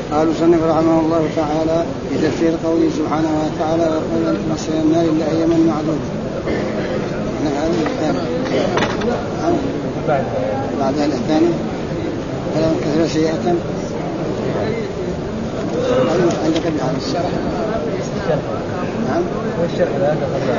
قال المصنف رحمه الله تعالى في تفسير قوله سبحانه وتعالى وقال لن تمسنا النار إلا أياما معدودة. بعدها الثاني فلن كثر سيئة عندك بحال الشرح. نعم والشرح لا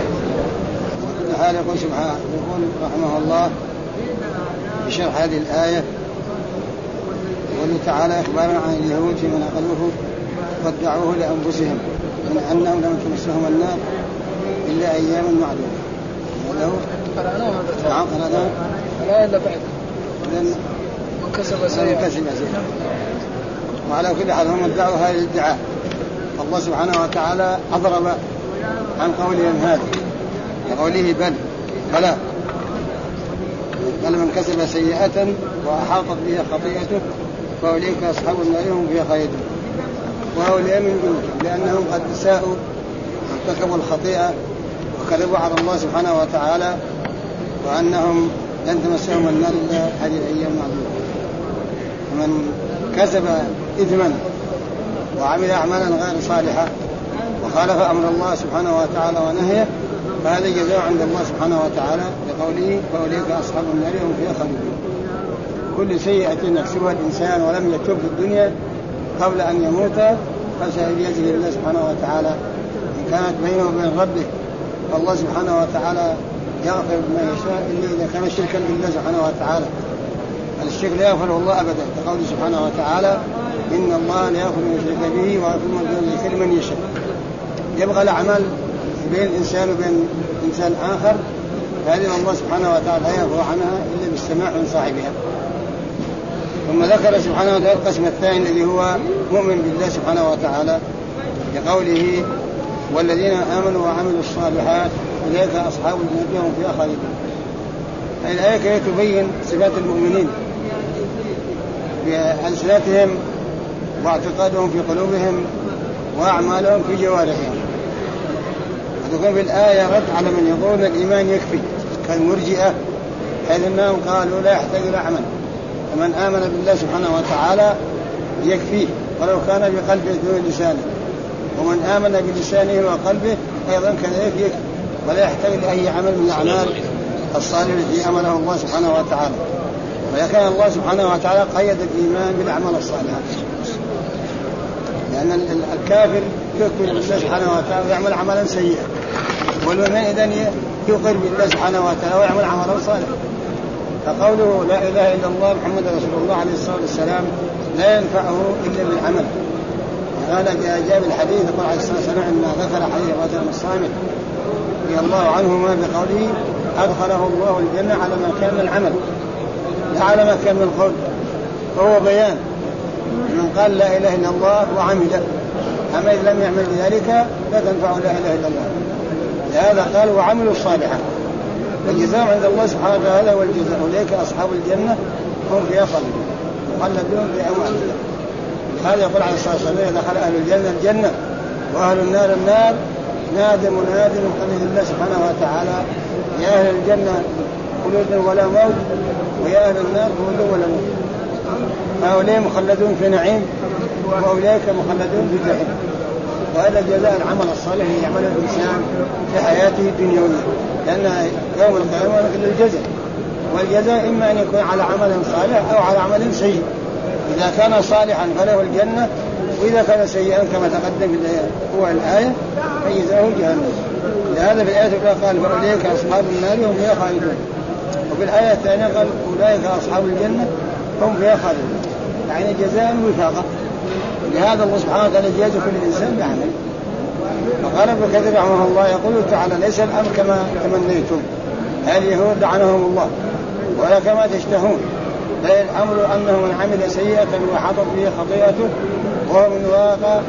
هذا يقول سبحانه يقول رحمه الله في شرح هذه الآية يقول تعالى إخبارا عن اليهود فيما نقلوه قد دعوه لأنفسهم من أنهم لم تمسهم النار إلا أياما معدودة. ولو نعم قرأنا لا إلا بعد لن كسب سيئة. وعلى كل حال هم ادعوا هذه الادعاء الله سبحانه وتعالى أضرب عن قولهم هذا لقوله بلى قال من كسب سيئة وأحاطت به خطيئته فأولئك أصحاب النار هم فيها خالدون. وهؤلاء من جنودهم لأنهم قد ساءوا وارتكبوا الخطيئة وكذبوا على الله سبحانه وتعالى وأنهم لن تمسهم النار إلا هذه الأيام معدودة. ومن كسب إثما وعمل أعمالا غير صالحة وخالف أمر الله سبحانه وتعالى ونهيه فهذا جزاء عند الله سبحانه وتعالى لقوله فأولئك أصحاب النار هم فيها خالدون. كل سيئة يكسبها الإنسان ولم يتوب في الدنيا قبل أن يموت فسيجزيه الله سبحانه وتعالى إن كانت بينه وبين ربه فالله سبحانه وتعالى يغفر ما يشاء إلا إذا كان شركا بالله سبحانه وتعالى. الشرك لا يغفره الله أبدا كقوله سبحانه وتعالى إن الله لا يغفر من يشرك به ويغفر ما دون من يشاء. يبقى الأعمال بين الإنسان وبين إنسان آخر فهذه الله سبحانه وتعالى لا يغفر عنها إلا بالسماع من صاحبها. ثم ذكر سبحانه وتعالى القسم الثاني الذي هو مؤمن بالله سبحانه وتعالى بقوله والذين آمنوا وعملوا الصالحات أولئك أصحاب الجنة هم فيها خالدون. هذه الآية كي تبين صفات المؤمنين بألسنتهم واعتقادهم في قلوبهم وأعمالهم في جوارحهم. وتكون في الآية رد على من يقول الإيمان يكفي كالمرجئة حيث أنهم قالوا لا يحتاج إلى عمل ومن آمن بالله سبحانه وتعالى يكفيه ولو كان بقلبه دون لسانه ومن آمن بلسانه وقلبه أيضا كذلك يكفي ولا يحتاج لأي عمل من الأعمال الصالحة التي أمره الله سبحانه وتعالى. ولكن الله سبحانه وتعالى قيد الإيمان بالأعمال الصالحة لأن الكافر يكفر بالله سبحانه وتعالى ويعمل عملا سيئا والمؤمن إذن يقر بالله سبحانه وتعالى ويعمل عملا صالحا. فقوله لا إله إلا الله محمد رسول الله عليه الصلاة والسلام لا ينفعه إلا بالعمل. قال جاء بالحديث يقول عليه الصلاة والسلام أن ذكر حديث رجل من الصامت رضي الله عنهما بقوله أدخله الله الجنة على ما كان من العمل لا على ما كان من القول. فهو بيان من قال لا إله إلا الله وعمل أما إذا لم يعمل بذلك لا تنفع لا إله إلا الله. لهذا قال وعملوا الصالحات والجزاء عند الله سبحانه وتعالى والجزاء أولئك أصحاب الجنة هم فيها خالدون مخلدون في أموالهم. هذا يقول عليه الصلاة والسلام دخل أهل الجنة الجنة وأهل النار النار نادى مناد من قبل الله سبحانه وتعالى يا أهل الجنة خلود ولا موت ويا أهل النار خلود ولا موت. هؤلاء مخلدون في نعيم وأولئك مخلدون في جحيم. وهذا جزاء العمل الصالح يعمل الإنسان في حياته الدنيوية لأن يوم القيامة مثل الجزاء والجزاء إما أن يكون على عمل صالح أو على عمل سيء. إذا كان صالحا فله الجنة وإذا كان سيئا كما تقدم هو الآية فجزاؤه جهنم. لهذا في الآية الأولى قال فأولئك أصحاب النار هم فيها خالدون وفي الآية الثانية قال أولئك أصحاب الجنة هم فيها خالدون يعني جزاء وفاقا. لهذا الله سبحانه وتعالى يجازي كل إنسان بعمل. فقال ابن كثير رحمه الله يقول تعالى ليس الأمر كما تمنيتم اليهود لعنهم الله ولا كما تشتهون بل الأمر أنه من عمل سيئة وحطت به خطيئته وهو من واقع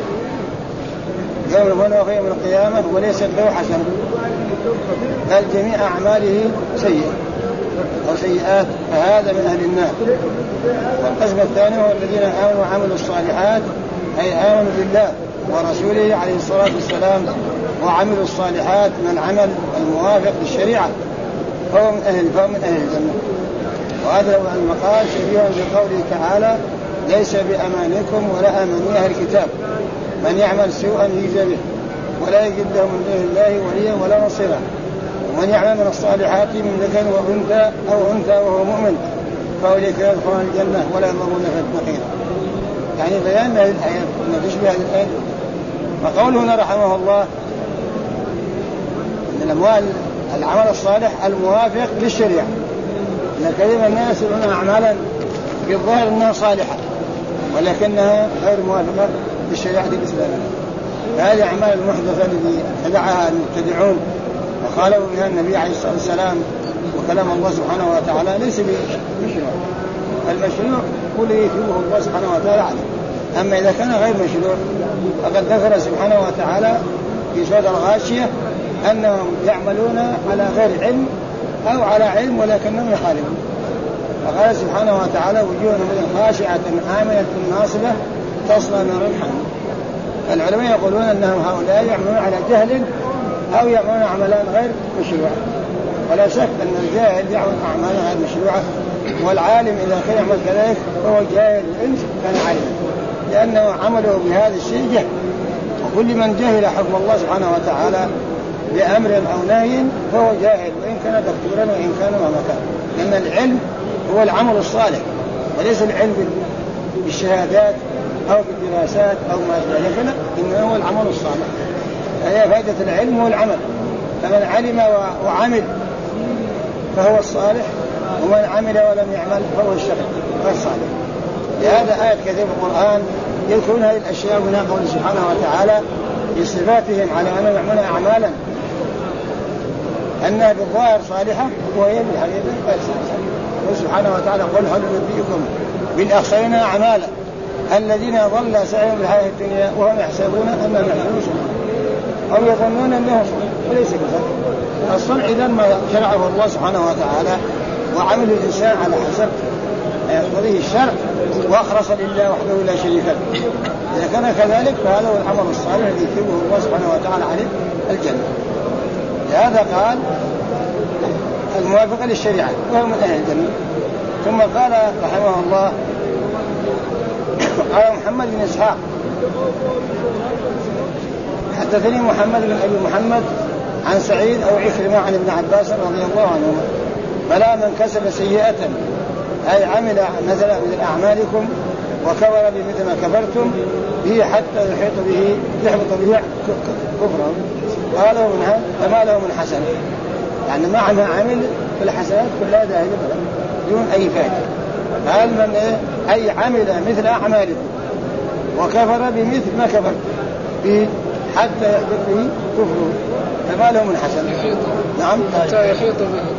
يوم القيامة وليست له حسنة بل جميع أعماله سيئة أو سيئات فهذا من أهل النار. والقسم الثاني هو الذين آمنوا وعملوا الصالحات أي آمنوا بالله ورسوله عليه الصلاة والسلام وعملوا الصالحات من العمل الموافق للشريعة فهو من أهل الجنة. وهذا المقال شبيه بقوله تعالى ليس بأمانكم ولا أماني أهل الكتاب، من يعمل سوءا يجزى به ولا يجد له من دون الله وليا ولا نصيرا، ومن يعمل من الصالحات من ذكر وأنثى أو أنثى وهو مؤمن فأولئك يدخلون الجنة ولا يظلمون نقيرا. يعني بيان هذه الآية أن تشبه هذه الآية. وقوله هنا رحمه الله أن الأموال العمل الصالح الموافق للشريعة، أن كثير من الناس يرون أعمالا بالظاهر أنها صالحة ولكنها غير موافقة للشريعة الإسلامية. فهذه أعمال المحدثة التي تدعها المبتدعون وقالوا بها النبي عليه الصلاة والسلام وكلام الله سبحانه وتعالى ليس بمشروع. المشروع هو الذي يثيبه الله سبحانه وتعالى عليه. أما إذا كان غير مشروع فقد ذكر سبحانه وتعالى في سورة الغاشية أنهم يعملون على غير علم أو على علم ولكنهم يخالفون. فقال سبحانه وتعالى وجوه يومئذ خاشعة عاملة ناصبة تصلى نارا حامية. العلماء يقولون أنهم هؤلاء يعملون على جهل أو يعملون أعمالا غير مشروعة، ولا شك أن الجاهل يعمل أعمالا غير مشروعة، والعالم إذا كان يعمل كذلك فهو جاهل إن كان عالما، لأنه عمله بهذا الشيء جهل. وكل من جهل حكم الله سبحانه وتعالى بأمر أو نهي فهو جاهل، وإن كان دكتورا وإن كان مهما كان، لأن العلم هو العمل الصالح وليس العلم بالشهادات أو بالدراسات أو ما أشبه ذلك، إنما هو العمل الصالح. هي فائدة العلم هو العمل، فمن علم وعمل فهو الصالح، ومن عمل ولم يعمل فهو الشقي والصالح. لهذا آيات كثيرة في القرآن يذكرون هذه الأشياء من قوله سبحانه وتعالى بصفاتهم على أنهم يعملون أعمالا أنها بالظاهر صالحة وهي بالحقيقة فاسدة. وسبحانه وتعالى قل هل ننبئكم بالأخسرين أعمالا الذين ضل سعيهم في الحياة الدنيا وهم يحسبون أنهم يحسنون صنعا أو يظنون أنهم صنعا وليس كذلك. الصنع إذا ما شرعه الله سبحانه وتعالى وعمل الإنسان على حسب يقتضيه الشرع وأخلص لله وحده لا شريك له. إذا كان كذلك فهذا هو العمل الصالح الذي يثيبه الله سبحانه وتعالى عليه الجنة. لهذا قال الموافقة للشريعة وهو من أهل الجنة. ثم قال رحمه الله قال محمد بن إسحاق حدثني محمد بن أبي محمد عن سعيد أو عكرمة عن ابن عباس رضي الله عنهما بلى من كسب سيئة أي عمل مثلا من أعمالكم وكفر بمثل ما كفرتم به حتى يحبط به كفره قالوا منها فما له من حسن، يعني معنى عمل في الحسنات كلها ذاهبة دون أي فائدة. قال من أي عمل مثل أعمالكم وكفر بمثل ما كفر به حتى يحبط به كفره فما له من حسن. نعم حتى يحيط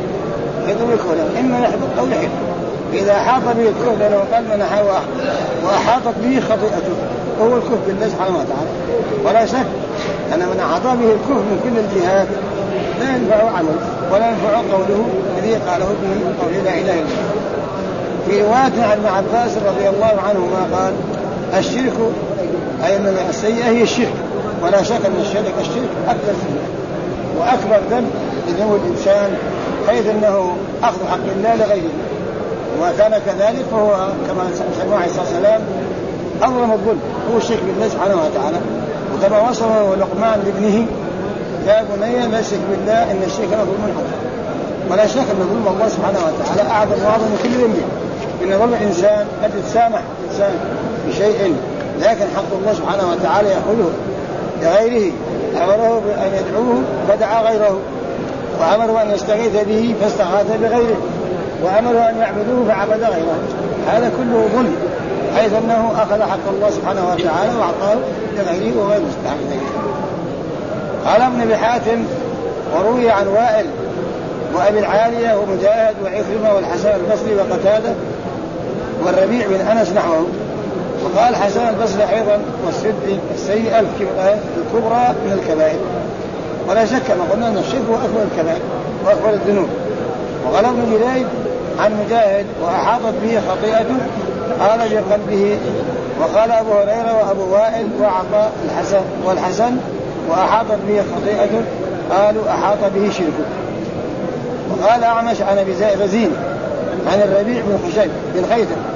به إما يحبط أو يحيط. إذا أحاط به الكفر لأنه قال من حواه وأحاطت به خطيئته وهو الكفر بالله سبحانه وتعالى. ولا شك أن من أحاط به الكفر من كل الجهات لا ينفع عمل ولا ينفع قوله الذي قاله ابن قوله لا إله إلا الله. في رواية عن ابن عباس رضي الله عنهما قال الشرك أي من السيئة هي الشرك، ولا شك أن الشرك أكبر سيئة وأكبر ذنب لذنوب الإنسان حيث أنه أخذ حق الله لغيره، وما كان كذلك فهو كما سمع عليه الصلاة والسلام أظلم الظلم هو الشرك بالله سبحانه وتعالى. وكما وصفه لقمان لابنه يا بني لا تشرك بالله إن الشرك لظلم عظيم. ولا شك أن ظلم الله سبحانه وتعالى أعظم وأعظم من كل ذنب، إن ظلم الإنسان قد يتسامح الإنسان بشيء لكن حق الله سبحانه وتعالى يأخذه لغيره. أمره بأن يدعوه فدعا غيره، وأمره أن يستغيث به فاستغاث بغيره، وأمره أن يعبدوه فعبد غيره. هذا كله ظلم حيث أنه أخذ حق الله سبحانه وتعالى وأعطاه لغيره وغير مستحق غيره. قال ابن أبي حاتم وروي عن وائل وأبي العالية ومجاهد وعكرمة والحسن البصري وقتادة والربيع بن أنس نحوه. وقال حسن البصري أيضا والسد السيئة الكبرى من الكبائر. ولا شك ما قلنا أن الشرك هو أكبر الكبائر وأكبر الذنوب. وقال ابن جريج عن مجاهد وأحاطت به خطيئته قال بقلبه. وقال أبو هريرة وأبو وائل وعطاء والحسن وأحاطت به خطيئته قالوا أحاط به شركه. وقال أعمش عن أبي رزين عن الربيع بن خشيب بن خيثم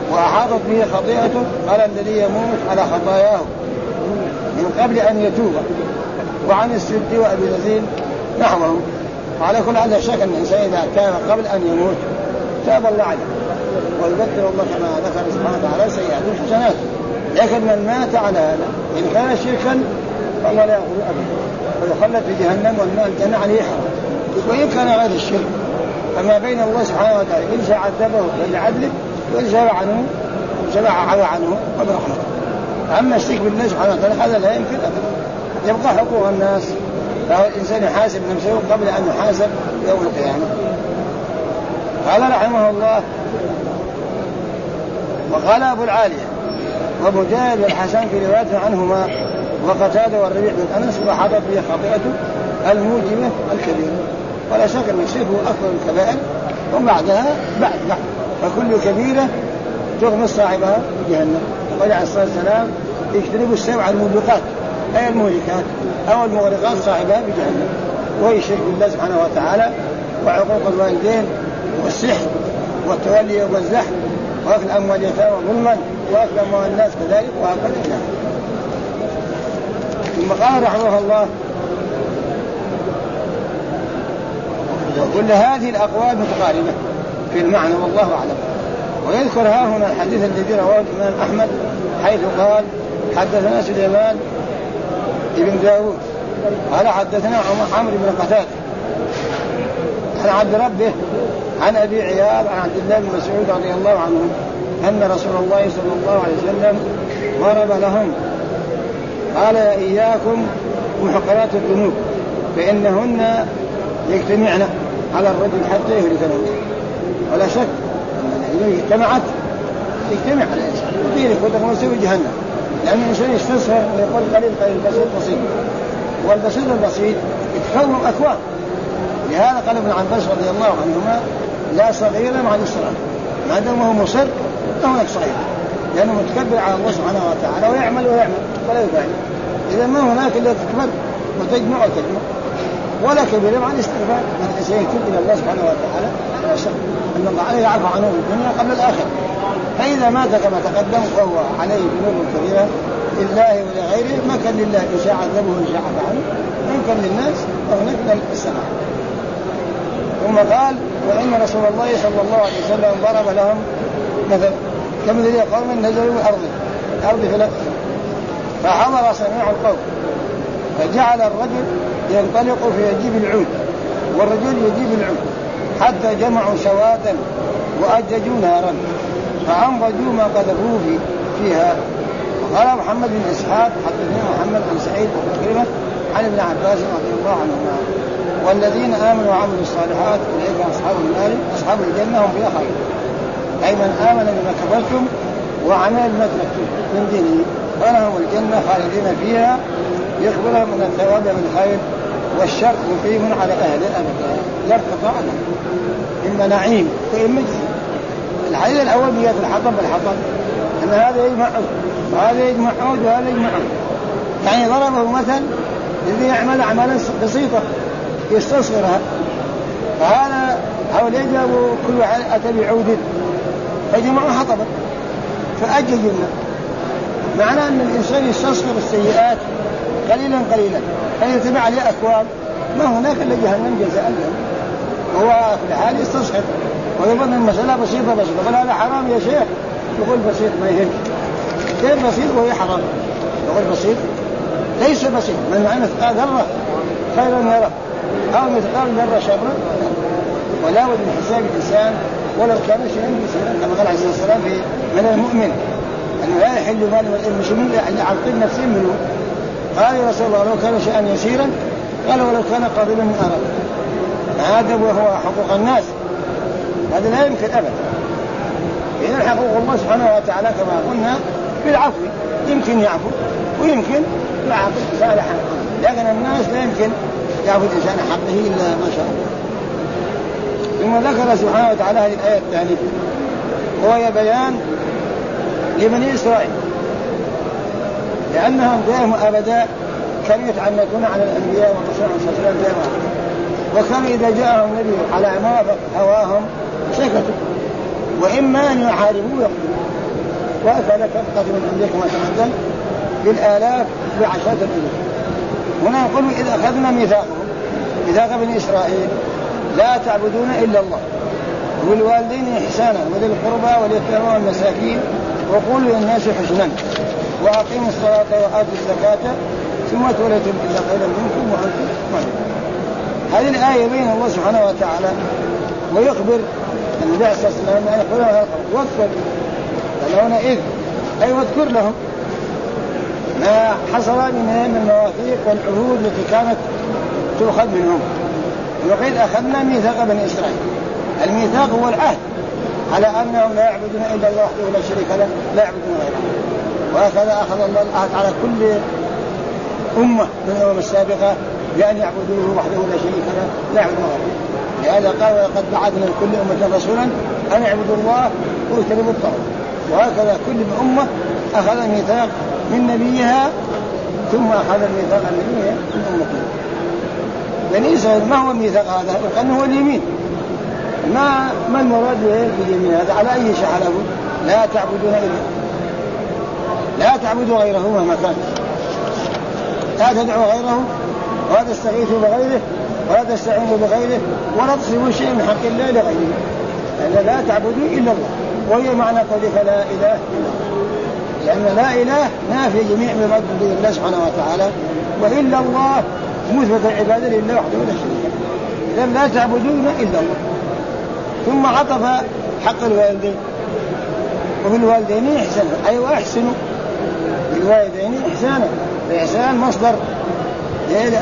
وأحاطت به خطيئته قال الذي يموت على خطاياه من قبل أن يتوب. وعن السدي وأبي يزيد نحوه. وعلى كل هذا شك أن الإنسان إذا كان قبل أن يموت تاب الله عليه ويبدل الله كما ذكر سبحانه وتعالى سيئات حسنات. لكن من مات على هذا إن كان شركا فالله لا يغفر أبدا ويخلد في جهنم والماء الجنة عليه حرام. وإن كان غير الشرك فما بين الله سبحانه وتعالى إن شاء عذبه بالعدل وإن شاء عفى عنه وبرحمته. أما الشرك بالله سبحانه وتعالى هذا لا يمكن أبدا. يبقى حقوق الناس فهو الإنسان يحاسب نفسه قبل أن يحاسب يوم القيامة. قال رحمه الله وقال أبو العالية ومجاهد والحسن في رواية عنهما وقتادة والربيع بن أنس وحاطت به خطيئته الموجبة الكبيرة. ولا شك أن الشرك هو أكبر الكبائر وبعدها بعد فكل كبيرة تغمس صاحبها جهنم. وقال عليه الصلاة والسلام اجتنبوا السبع الموبقات أي المهلكات أو المغرقات صاحبها بجهنم. وهي الشرك بالله سبحانه وتعالى وعقوق الوالدين والسحر والتولي يوم الزحف وأكل أموال اليتامى ظلما وأكل أموال الناس كذلك وهكذا. ثم قال رحمه الله وكل هذه الأقوال متقاربة في المعنى والله أعلم. ويذكر ها هنا الحديث الذي رواه الإمام أحمد حيث قال حدثنا سليمان ابن داود قال حدثنا عمرو بن قتادة عن عبد ربه عن أبي عياض عن عبد الله بن مسعود رضي الله عنه أن رسول الله صلى الله عليه وسلم ضرب لهم قال إياكم محقرات الذنوب فإنهن يجتمعن على الرجل حتى يهلكنه. ولا شك أن الذنوب اجتمعت يجتمع على الإنسان وطيرك وتغمسه جهنم لأن الإنسان يستصغر ويقول قليل قليل بسيط والبسيط البسيط يتكون أكوان. لهذا قال ابن عباس رضي الله عنهما لا صغير مع الإسراف ما دام هو مصر هناك صغير لأنه متكبر على الله سبحانه وتعالى ويعمل ولا يفعل. إذا ما هناك إلا تكبر وتجمع ولا كبير مع الاستغفار من الإنسان يتوب إلى الله سبحانه وتعالى لا شك أن الله عليه يعفو عنه في الدنيا قبل الآخرة. فإذا مات كما تقدم فهو عليه ذنوب كبيرة لله ولغيره ما كان لله إن شاء عذبه وإن شاء عفى عنه وإن كان للناس فهناك من السماء. ثم قال وإن رسول الله صلى الله عليه وسلم ضرب لهم مثل كمثل قوم نزلوا من الأرض فلت فحضر سميع القوم فجعل الرجل ينطلق فيجيب العود والرجل يجيب العود حتى جمعوا شواة وأججوا نارا فأنضجوا ما قذفوه فيها. وقال محمد بن إسحاق حدثنا محمد بن سعيد وكرمة عن ابن عباس رضي الله عنهما والذين آمنوا وعملوا الصالحات أولئك أصحاب الجنة هم فيها خالدون. أي من آمن بما كفرتم وعمل بما تركتم من دينه فلهم الجنة خالدين فيها يخبرهم من الثواب بالخير والشر مقيم على أهل أبدا لا انقطاع له إما نعيم وإما جزيل. الحديث الأول بيات الحطب بالحطب أن هذا يجمع وهذا يجمع عود وهذا يجمع عود يعني ضربه مثل الذي يعمل أعمالا بسيطة يستصغرها فهذا حول يجب كل أتى بعود فجمعوا حطبا فأججوا معنى أن الإنسان يستصغر السيئات قليلا فيتبع عليه أكواب ما هناك إلا جهنم جزاء له وهو في الحال يستصغر ويظن المسألة بسيطة قال هذا حرام يا شيخ يقول بسيط ما يهم كيف بسيط وهي حرام يقول بسيط ليس بسيط من معنى مثقال ذرة خيرا يرى أو مثقال ذرة شرا ولا بد من حساب الإنسان ولو كان شيئا بسيطا كما قال عليه الصلاة والسلام من المؤمن أنه لا يحل مال المسلمين يعطل نفسه منه. قال يا رسول الله لو كان شيئا يسيرا قال ولو كان قريبا من أرض هذا وهو حقوق الناس هذا لا يمكن أبدا. إذن حقوق الله سبحانه وتعالى كما قلنا بالعفو يمكن يعفو ويمكن يعاقب صالحا لكن الناس لا يمكن يعفو الإنسان حقه إلا ما شاء الله. ثم ذكر سبحانه وتعالى هذه الآية الثانية وهي بيان لبني إسرائيل لأنهم دائما أبدا كانوا يتعنتون على الأنبياء والرسول صلى الله عليه وسلم وكان إذا جاءهم نبي على ما هواهم سكتوا وإما أن يحاربوا وأكل كبقة من عندك ما تمدن بالآلاف بعشرات الألوف. هنا يقول إذا أخذنا ميثاق بني إسرائيل لا تعبدون إلا الله والوالدين إحسانا وذي القربى واليتامى والمساكين وقولوا للناس حسنا وأقيموا الصلاة وآتوا الزكاة ثم توليتم إلا قليلا منكم وأنتم معرضون. هذه الآية بين الله سبحانه وتعالى ويخبر النبي عليه الصلاة والسلام أن يقول لهم واذكر فلون إذ أي واذكر لهم ما حصل من المواثيق والعهود التي كانت تؤخذ منهم. وقد أخذنا ميثاق بني إسرائيل. الميثاق هو العهد على أنهم لا يعبدون إلا الله وحده لا شريك له لا يعبدون غيره. وهكذا أخذ الله العهد على كل أمة من الأمم السابقة بأن يعبدوه وحده لا شريك له لا يعبدون غيره. لهذا قال ولقد بعثنا لكل أمة رسولا أن يعبدوا الله واجتنبوا الطاغوت. وهكذا كل أمة أخذ ميثاق من نبيها ثم أخذ الميثاق النبي من أمته. بني إسرائيل ما هو الميثاق هذا؟ وكأنه هو اليمين. ما المراد باليمين هذا؟ على أي شيء حلفوا؟ لا تعبدون إلا لا تعبدوا غيره مهما كان، لا تدعوا غيره ولا تستغيثوا بغيره ولا تستعينوا بغيره ولا تصرفوا شيء من حق الله لغيره. يعني لا تعبدوا إلا الله، وهي معنى قولك لا إله إلا الله، لأن لا إله نافي جميع ما يعبد به الله سبحانه وتعالى، وإلا الله مثبت العبادة لله وحده لا شريك له. إذا لا تعبدون إلا الله. ثم عطف حق الوالدين وبالوالدين إحسانا أي وأحسنوا بالوالدين إحسانا. الإحسان مصدر إذا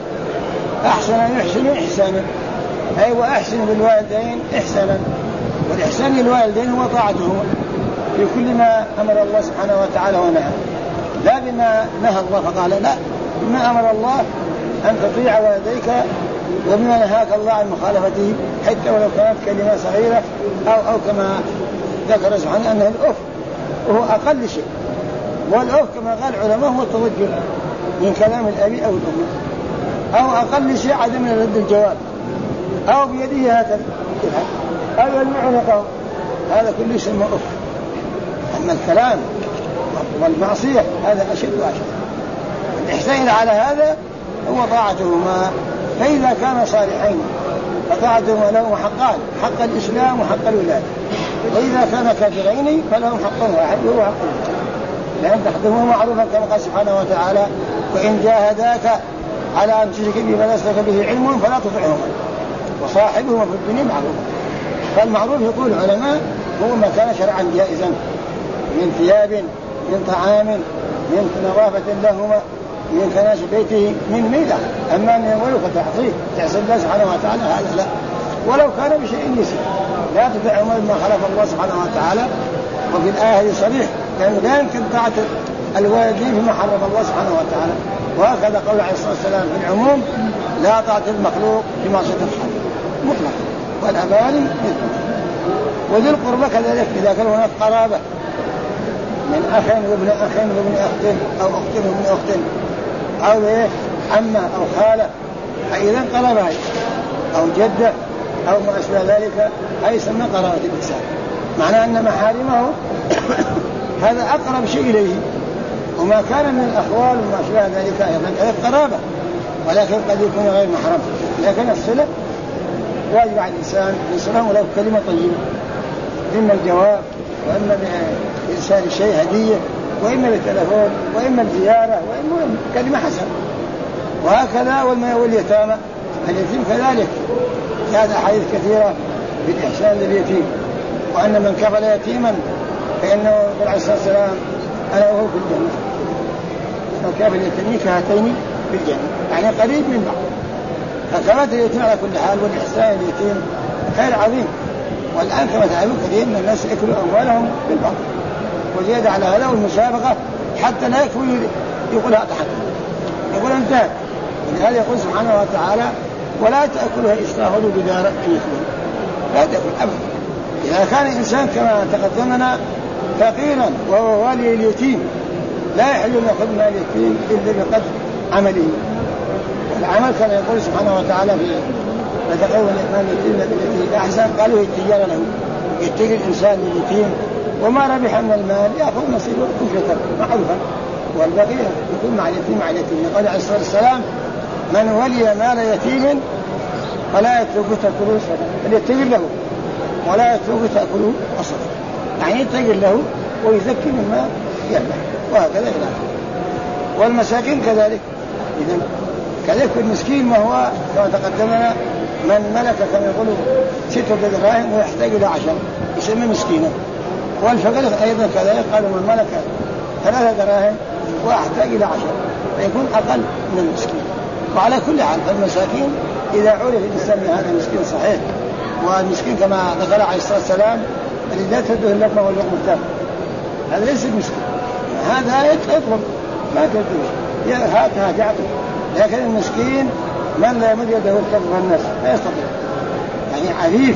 أحسن يحسن إحسانا أي وأحسن بالوالدين إحسانا. والإحسان للوالدين هو طاعتهما في كل ما أمر الله سبحانه وتعالى ونهى، لا بما نهى الله فقال لا، بما أمر الله أن تطيع والديك وبما نهاك الله عن مخالفته حتى ولو كانت كلمة صغيرة أو كما ذكر سبحانه أنه الأف وهو أقل شيء. والأف كما قال العلماء هو التوجه من كلام الأب أو الأم، أو أقل شيء عدم رد الجواب، أو بيده هكذا أو يلمع عنقه، هذا كله يسمى أف. أما الكلام والمعصية هذا أشد وأشد. الإحسان على هذا هو طاعتهما، فإذا كان صالحين فطاعتهما لهم حقان، حق الإسلام وحق الولادة. وإذا كان كافرين فلهم حق واحد وهو حق الولادة، لأن تقدمه معروفا كما قال سبحانه وتعالى وإن جاهداك على أن تشرك به ما ليس لك به علم فلا تطعهما وصاحبهما في الدنيا معروفا. فالمعروف يقول العلماء هو ما كان شرعا جائزا من ثياب من طعام من نظافة لهما من كناس بيته من ميلة. أما أن يقولوا تعصي الله سبحانه وتعالى هذا لا، ولو كان بشيء يسير لا تطعهما مما خلق الله سبحانه وتعالى. وفي الآية صريح لأنه لا يمكن طاعة الوالدين فيما حرم الله سبحانه وتعالى. وهكذا قول عليه الصلاة والسلام في العموم لا طاعة المخلوق في معصية الخالق مطلقا، والأبان وذي القربى كذلك إذا كانوا هناك قرابة من أخ وابن أخ وابن أخت أو أخت وابن أخت أو عمة أو خالة أيضا قرابة أو جدة أو ما أشبه ذلك هذا يسمى قرابة الإنسان، معناه أن محارمه هذا أقرب شيء إليه. وما كان من الأخوال وما أشبه ذلك أيضا قرابة، ولكن قد يكون غير محرم. لكن الصلة واجب على الإنسان يصله ولو كلمة طيبة، إما الجواب وإما بإرسال شيء هدية وإما بالتلفون وإما الزيارة وإما كلمة حسنة. وهكذا واليتامى اليتيم كذلك هذا أحاديث كثيرة بالإحسان لليتيم، وأن من كفل يتيما فإنه قال عليه الصلاة والسلام أنا وهو في الجنة، وكافل اليتيم كهاتين في الجنة، يعني قريب من بعض. فكفالة اليتيم على كل حال والإحسان لليتيم خير عظيم. والآن كما تعلمون كثير من الناس يأكلوا أموالهم بالباطل، وزيادة على هذا والمسابقة حتى لا يكفي يقول هذا حق يقول انتهت. ولهذا يقول سبحانه وتعالى ولا تأكلها إسرافا وبدارا أن يكون، لا تأكل أبدا. إذا كان الإنسان كما تقدمنا فقيرا وهو والي اليتيم لا يحل أن يأخذ مال اليتيم إلا بقدر عمله. والعمل كان يقول سبحانه وتعالى في فتقوى الإيمان اليتيم بالتي أحسن قالوا التجارة له، يتقي الإنسان اليتيم وما ربح من المال يأخذ نصيبه كفة معروفا، والبقية يكون مع اليتيم مع اليتيم. قال عليه الصلاة والسلام: من ولي مال يتيم فلا يتركه تأكله الصدقة، فليتقر له ولا يتركه تأكله الصدقة، يعني يتقر له ويزكي مما يربح، وهكذا إلى آخره. والمساكين كذلك. إذن كذلك المسكين ما هو كما تقدمنا من ملك كما يقولوا 6 دراهم ويحتاج إلى 10 يسمى مسكينا. والفقير أيضا كذلك، قالوا من ملك 3 دراهم ويحتاج إلى 10 فيكون أقل من المسكين. وعلى كل حال فالمساكين إذا عرف الإنسان هذا مسكين صحيح، والمسكين كما ذكر عليه الصلاة والسلام الذي لا تده اللقمة واللقمة التام، هذا ليس المسكين، هذا يطلب ما تدوش هاتها جعته. لكن المسكين من لا يمد يده الكفر الناس لا يستطيع، يعني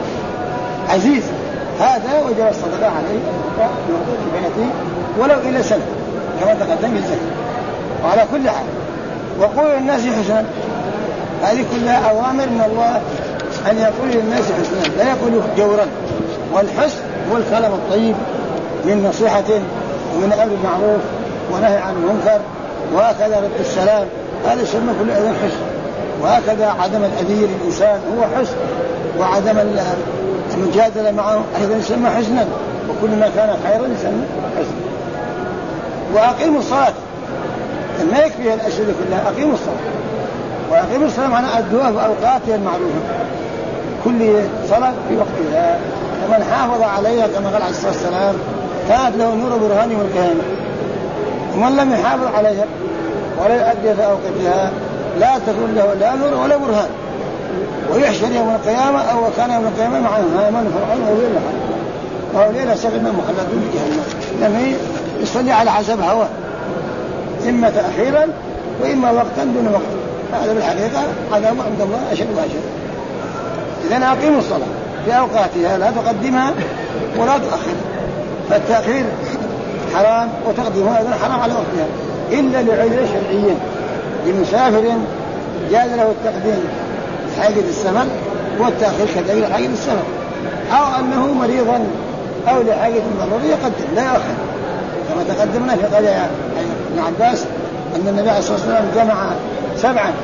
عزيز هذا وجب الصدقة عليه ويعطيه بيته ولو إلى سنة كما تقدم الزكاة. وعلى كل حال وقولوا للناس حسنا، هذه كلها أوامر من الله أن يقول للناس حسنا لا يقولوا جورا. والحسن هو الكلام الطيب من نصيحة ومن أمر المعروف ونهي عن المنكر، وهكذا رد السلام، هذا يسمى كل أذن حسن. وهكذا عدم الأذية للإنسان هو حسن، وعدم المجادلة معه أيضا يسمى حسنا، وكل ما كان خيرا يسمى حسن. وأقيموا الصلاة، ما يكفي الأشياء كلها، أقيموا الصلاة. وأقيموا الصلاة معنى أدوها بأوقاتها المعروفة، كل صلاة في وقتها، ومن حافظ عليها كما قال عليه الصلاة والسلام كانت له نور برهان والقيامة. ومن لم يحافظ عليها ولا يؤدي في أوقاتها لا تكون له لا نور ولا برهان، ويحشر يوم القيامة أو كان يوم القيامة مع هامان فرعون وأولئك سبعين مخلدون في جهنم، لأنه يصلي على حسب هواه، إما تأخيرا وإما وقتا دون وقت، هذا بالحقيقة عذاب عند الله أشد وأشد. إذن أقيموا الصلاة في أوقاتها لا تقدمها ولا تؤخرها، فالتأخير حرام وتقديمها أيضا حرام على وقتها إلا لعذر شرعي، لمسافر جاز له التقديم حاجة السفر والتأخير كذلك حاجة السفر، أو أنه مريضا أو لحاجة ضرورية يقدم لا يؤخر، كما تقدمنا في قضية ابن عباس أن النبي عليه الصلاة والسلام جمع 7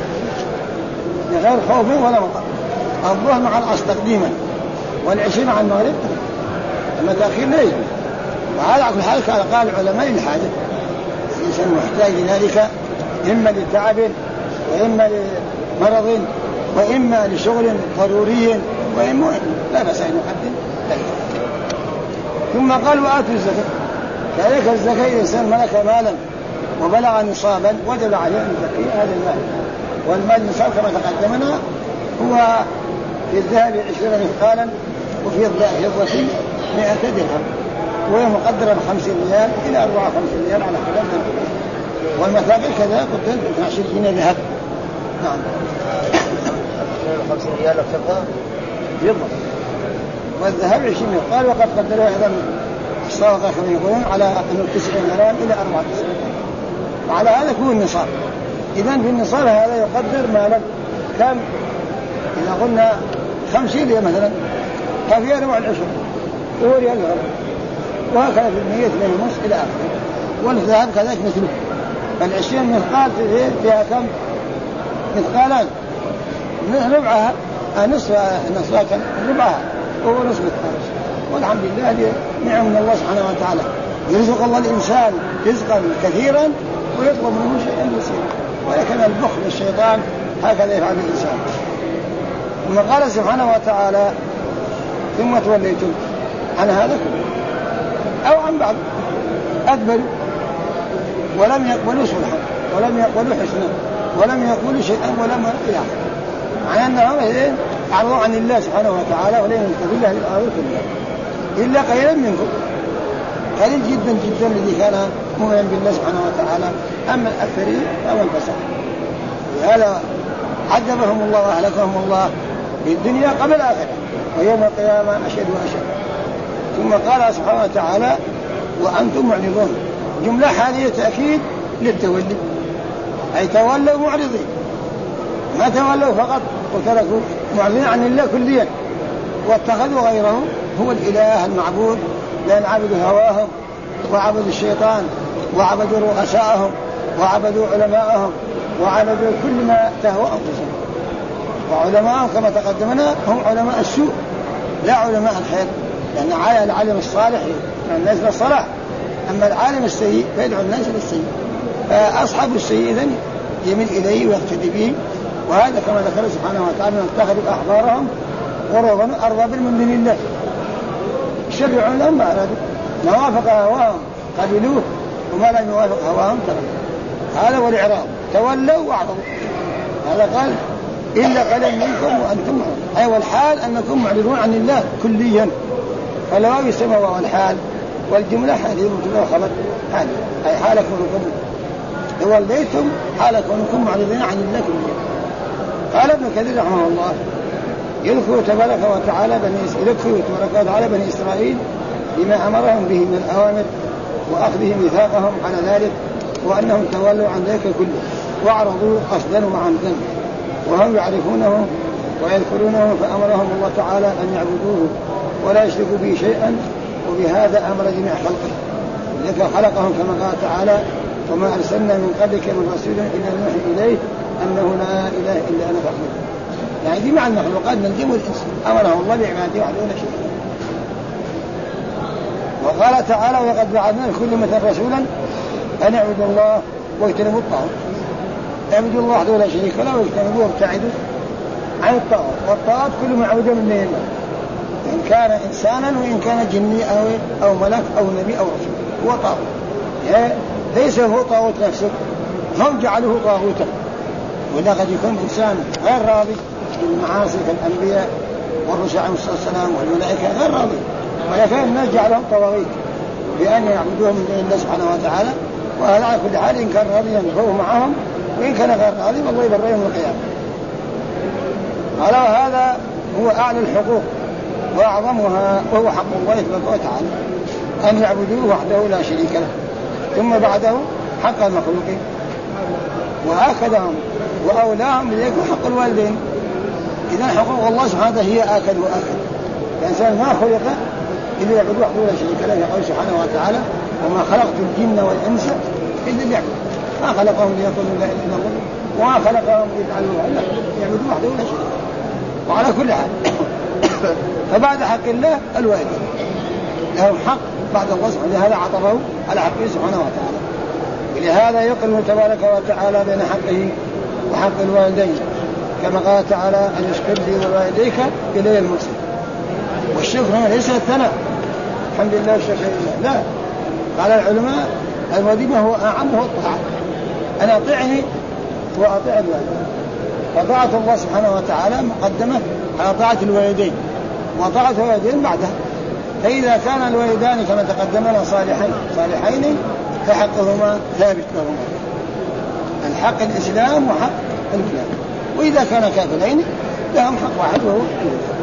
بغير خوف ولا مطر، الظهر مع العصر تقديما والعشاء مع المغرب، أما تأخير لا يجوز. وهذا على كل حال قال العلماء للحاجة، الإنسان محتاج لذلك إما لتعب وإما لمرض وإما لشغل ضروري وإما لا بأس أن يقدم ذلك. ثم قال وآتوا الزكاة، كذلك الزكاة الإنسان ملك مالا وبلغ نصابا وجب عليه أن يزكي هذا المال. والمال النصاب كما تقدمنا هو في الذهب 20 مثقالا وفي الفضة 100 درهم، وهي مقدرة ب50 ريال إلى 54 ريال على خلاف ذلك. والمثاقيل كذلك قدرت 12 جنيه ذهب. نعم 50 ريال فضة، والذهب 20 مثقال، وقد قدروا أيضا السواق كما يقولون على أنه 90 جرام إلى 94 جرام، وعلى هذا هو النصاب. إذن في النصاب هذا يقدر مالا كم؟ إذا قلنا 50 ريال مثلا ففي 24 هو ريال غرب، وهكذا في المية 2.5 إلى آخره. والذهب كذلك مثله، فال20 مثقال فيها كم مثقالان؟ ربعها نصف ربعها وهو نصف مثقال. والحمد لله نعم من الله سبحانه وتعالى، يرزق الله الإنسان رزقا كثيرا ويطلب منه شيئا يسيرا، ولكن البخل والشيطان هكذا يفعل الإنسان. ثم قال سبحانه وتعالى ثم توليتم عن هذا كله أو عن بعض، أدبروا ولم يقبلوا صلحا ولم يقبلوا حسنا ولم يقولوا شيئا ولم إلى آخره، معنى أنهم أعرضوا عن الله سبحانه وتعالى ولم ينتبه الله للأمر كلها إلا قليلا منكم، قليل جدا جدا الذي كان مؤمنا بالله سبحانه وتعالى، أما الأكثرين فهو الفساد. لهذا عذبهم الله وأهلكهم الله في الدنيا قبل الآخرة، ويوم القيامة أشد وأشد. ثم قال سبحانه وتعالى وأنتم معرضون، جملة حالية تأكيد للتولي، أي تولوا معرضين، ما تولوا فقط وتركوا معرضين عن الله كليا، واتخذوا غيره هو الإله المعبود لأن عبدوا هواهم وعبدوا الشيطان وعبدوا رؤساءهم وعبدوا علماءهم وعبدوا كل ما تهوى أنفسهم. وعلماءهم كما تقدمنا هم علماء السوء لا علماء الخير، لأن العالم الصالح يدعو الناس للصلاح، أما العالم السيء فيدعو الناس للسيء. فأصحاب السيء إذن يميل إليه ويقتدي به، وهذا كما ذكر سبحانه وتعالى اتخذوا أحبارهم ورهبانهم أربابا من دون الله يشرعون لهم ما أرادوا، ما وافق هواهم قبلوه وما لم يوافق هواهم تركوه. هذا والإعراض تولوا وأعرضوا. هذا قال إلا قليل منكم وأنتم معرضون، أي والحال أنكم معرضون عن الله كليا. فلو يسمى وهو الحال والجملة هذه المبتدأ وخبر حال، أي حال كونكم توليتم حال كونكم معرضين عن الله كليا. قال ابن كثير رحمه الله يذكر تبارك وتعالى بني إسرائيل بما أمرهم به من الأوامر وأخذهم ميثاقهم على ذلك، وأنهم تولوا عن ذلك كله وأعرضوا قصدا وعمدا وهم يعرفونه ويذكرونه، فأمرهم الله تعالى أن يعبدوه ولا يشركوا به شيئا، وبهذا أمر جميع خلقه. لذلك خلقهم كما قال تعالى وما أرسلنا من قبلك من رسول إلا نوحي إليه أنه لا إله إلا أنا فاعبدون. يعني جميع المخلوقات من الجن والإنس أمرهم الله بعبادته وحده لا شريك له. وقال تعالى ولقد بعثنا لكل أمة رسولا أن اعبدوا الله واجتنبوا الطاغوت. اعبدوا الله وحده لا شريك له واجتنبوه وابتعدوا عن الطاغوت. والطاغوت كل معبود من دون الله، إن كان إنسانا وإن كان جني أو ملك أو نبي أو رسول هو طاغوت. ليس هو طاغوت نفسه، هم جعلوه طاغوتا. ولا قد يكون إنسان غير راضي بالمعاصي كالأنبياء والرسل عليهم الصلاة والسلام والملائكة غير راضي، ولكن الناس جعلهم طواغيت بأن يعبدوهم من دون الله سبحانه وتعالى. وهذا على كل حال إن كان راضيا فهو معهم، وإن كان غير راضي والله يبرئه يوم القيامة. قال هذا هو أعلى الحقوق وأعظمها، وهو حق الله تبارك وتعالى أن يعبدوه وحده لا شريك له. ثم بعده حق المخلوقين وآكدهم وأولاهم ليكون حق الوالدين. إذا حقوق الله سبحانه وتعالى هي آكد وآكد. الإنسان ما خلق إذا يعبد وحده لا شريك له، يقول سبحانه وتعالى وما خلقت الجن والإنس إلا ليعبدون، ما خلقهم ليقولوا لا إله إلا الله وما خلقهم ليفعلوا إلا يعبدوا وحده لا شريك له. وعلى كل حال فبعد حق الله الوالدين لهم حق بعد الله سبحانه، لهذا عطفه على حقه سبحانه وتعالى. ولهذا يقرن تبارك وتعالى بين حقه وحق الوالدين، كما قال تعالى أن يشكر لي ووالديك إلي المرسل. والشكر ليس الثناء الحمد لله والشكر لله، لا. قال العلماء الوظيفة هو أعمه الطاعة، أنا أطيعني وأطيع الوالدين. فطاعة الله سبحانه وتعالى مقدمة على طاعة الوالدين، وطاعة الوالدين بعدها. فإذا كان الوالدان كما تقدمنا صالحين فحقهما ثابت لهما، الحق الإسلام وحق الكلام. وإذا كان كافرين لهم حق واحد وهو الإسلام.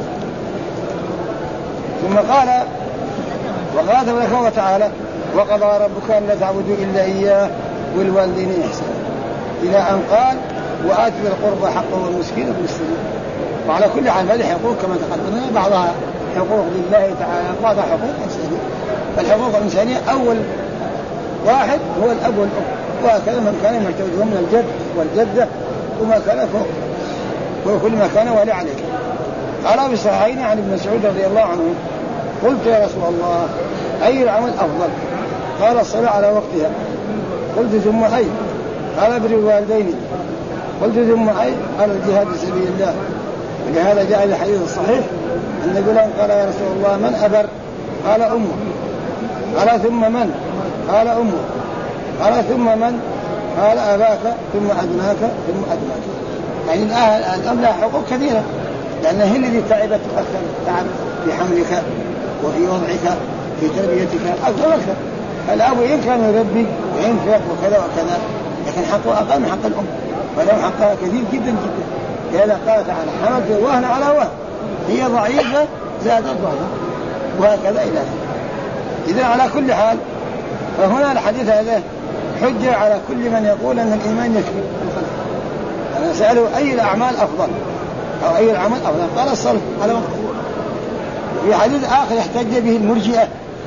ثم قال وقال تبارك وتعالى وقضى ربك أن لا تعبدوا إلا إياه والوالدين إحسانا، إلى أن قال وآت ذي القربى حقه والمسكين وابن السبيل. وعلى كل حال هذه حقوق كما تقدمنا، بعضها حقوق لله تعالى بعضها حقوق إنسانية. فالحقوق الإنسانية أول واحد هو الأب والأم، وهكذا من كان مرتبطهم من الجد والجدة وما كان فوق وكل ما كان ولي عليه. قال بصحيحين عن ابن مسعود رضي الله عنه قلت يا رسول الله أي العمل أفضل؟ قال الصلاة على وقتها. قلت ثم أي؟ قال بر الوالدين. قلت ثم أي؟ قال الجهاد في سبيل الله. ولهذا جاء الحديث الصحيح أن غلام قال يا رسول الله من أبر؟ قال أمه. قال ثم من؟ قال أمه. قال ثم من؟ قال أباك ثم أدناك ثم أدناك. يعني الأم لها حقوق كثيرة، لأن هي التي تعبت أكثر، تعب في حملك وفي وضعك في تربيتك أكثر. فالأب إن كان يربي وينفق وكذا وكذا، لكن حقه أقل من حق الأم، ولو حقها كثير جدا جدا. لذا قال تعالى حملت وهن على وهن، هي ضعيفة زادت ضعفا، وهكذا إلى آخره. إذن على كل حال فهنا الحديث هذا حجة على كل من يقول أن الإيمان يكفي. أنا سأله أي الأعمال أفضل أو أي العمل أفضل؟ قال الصلاة على وقته. في حديث آخر يحتج به المرجئة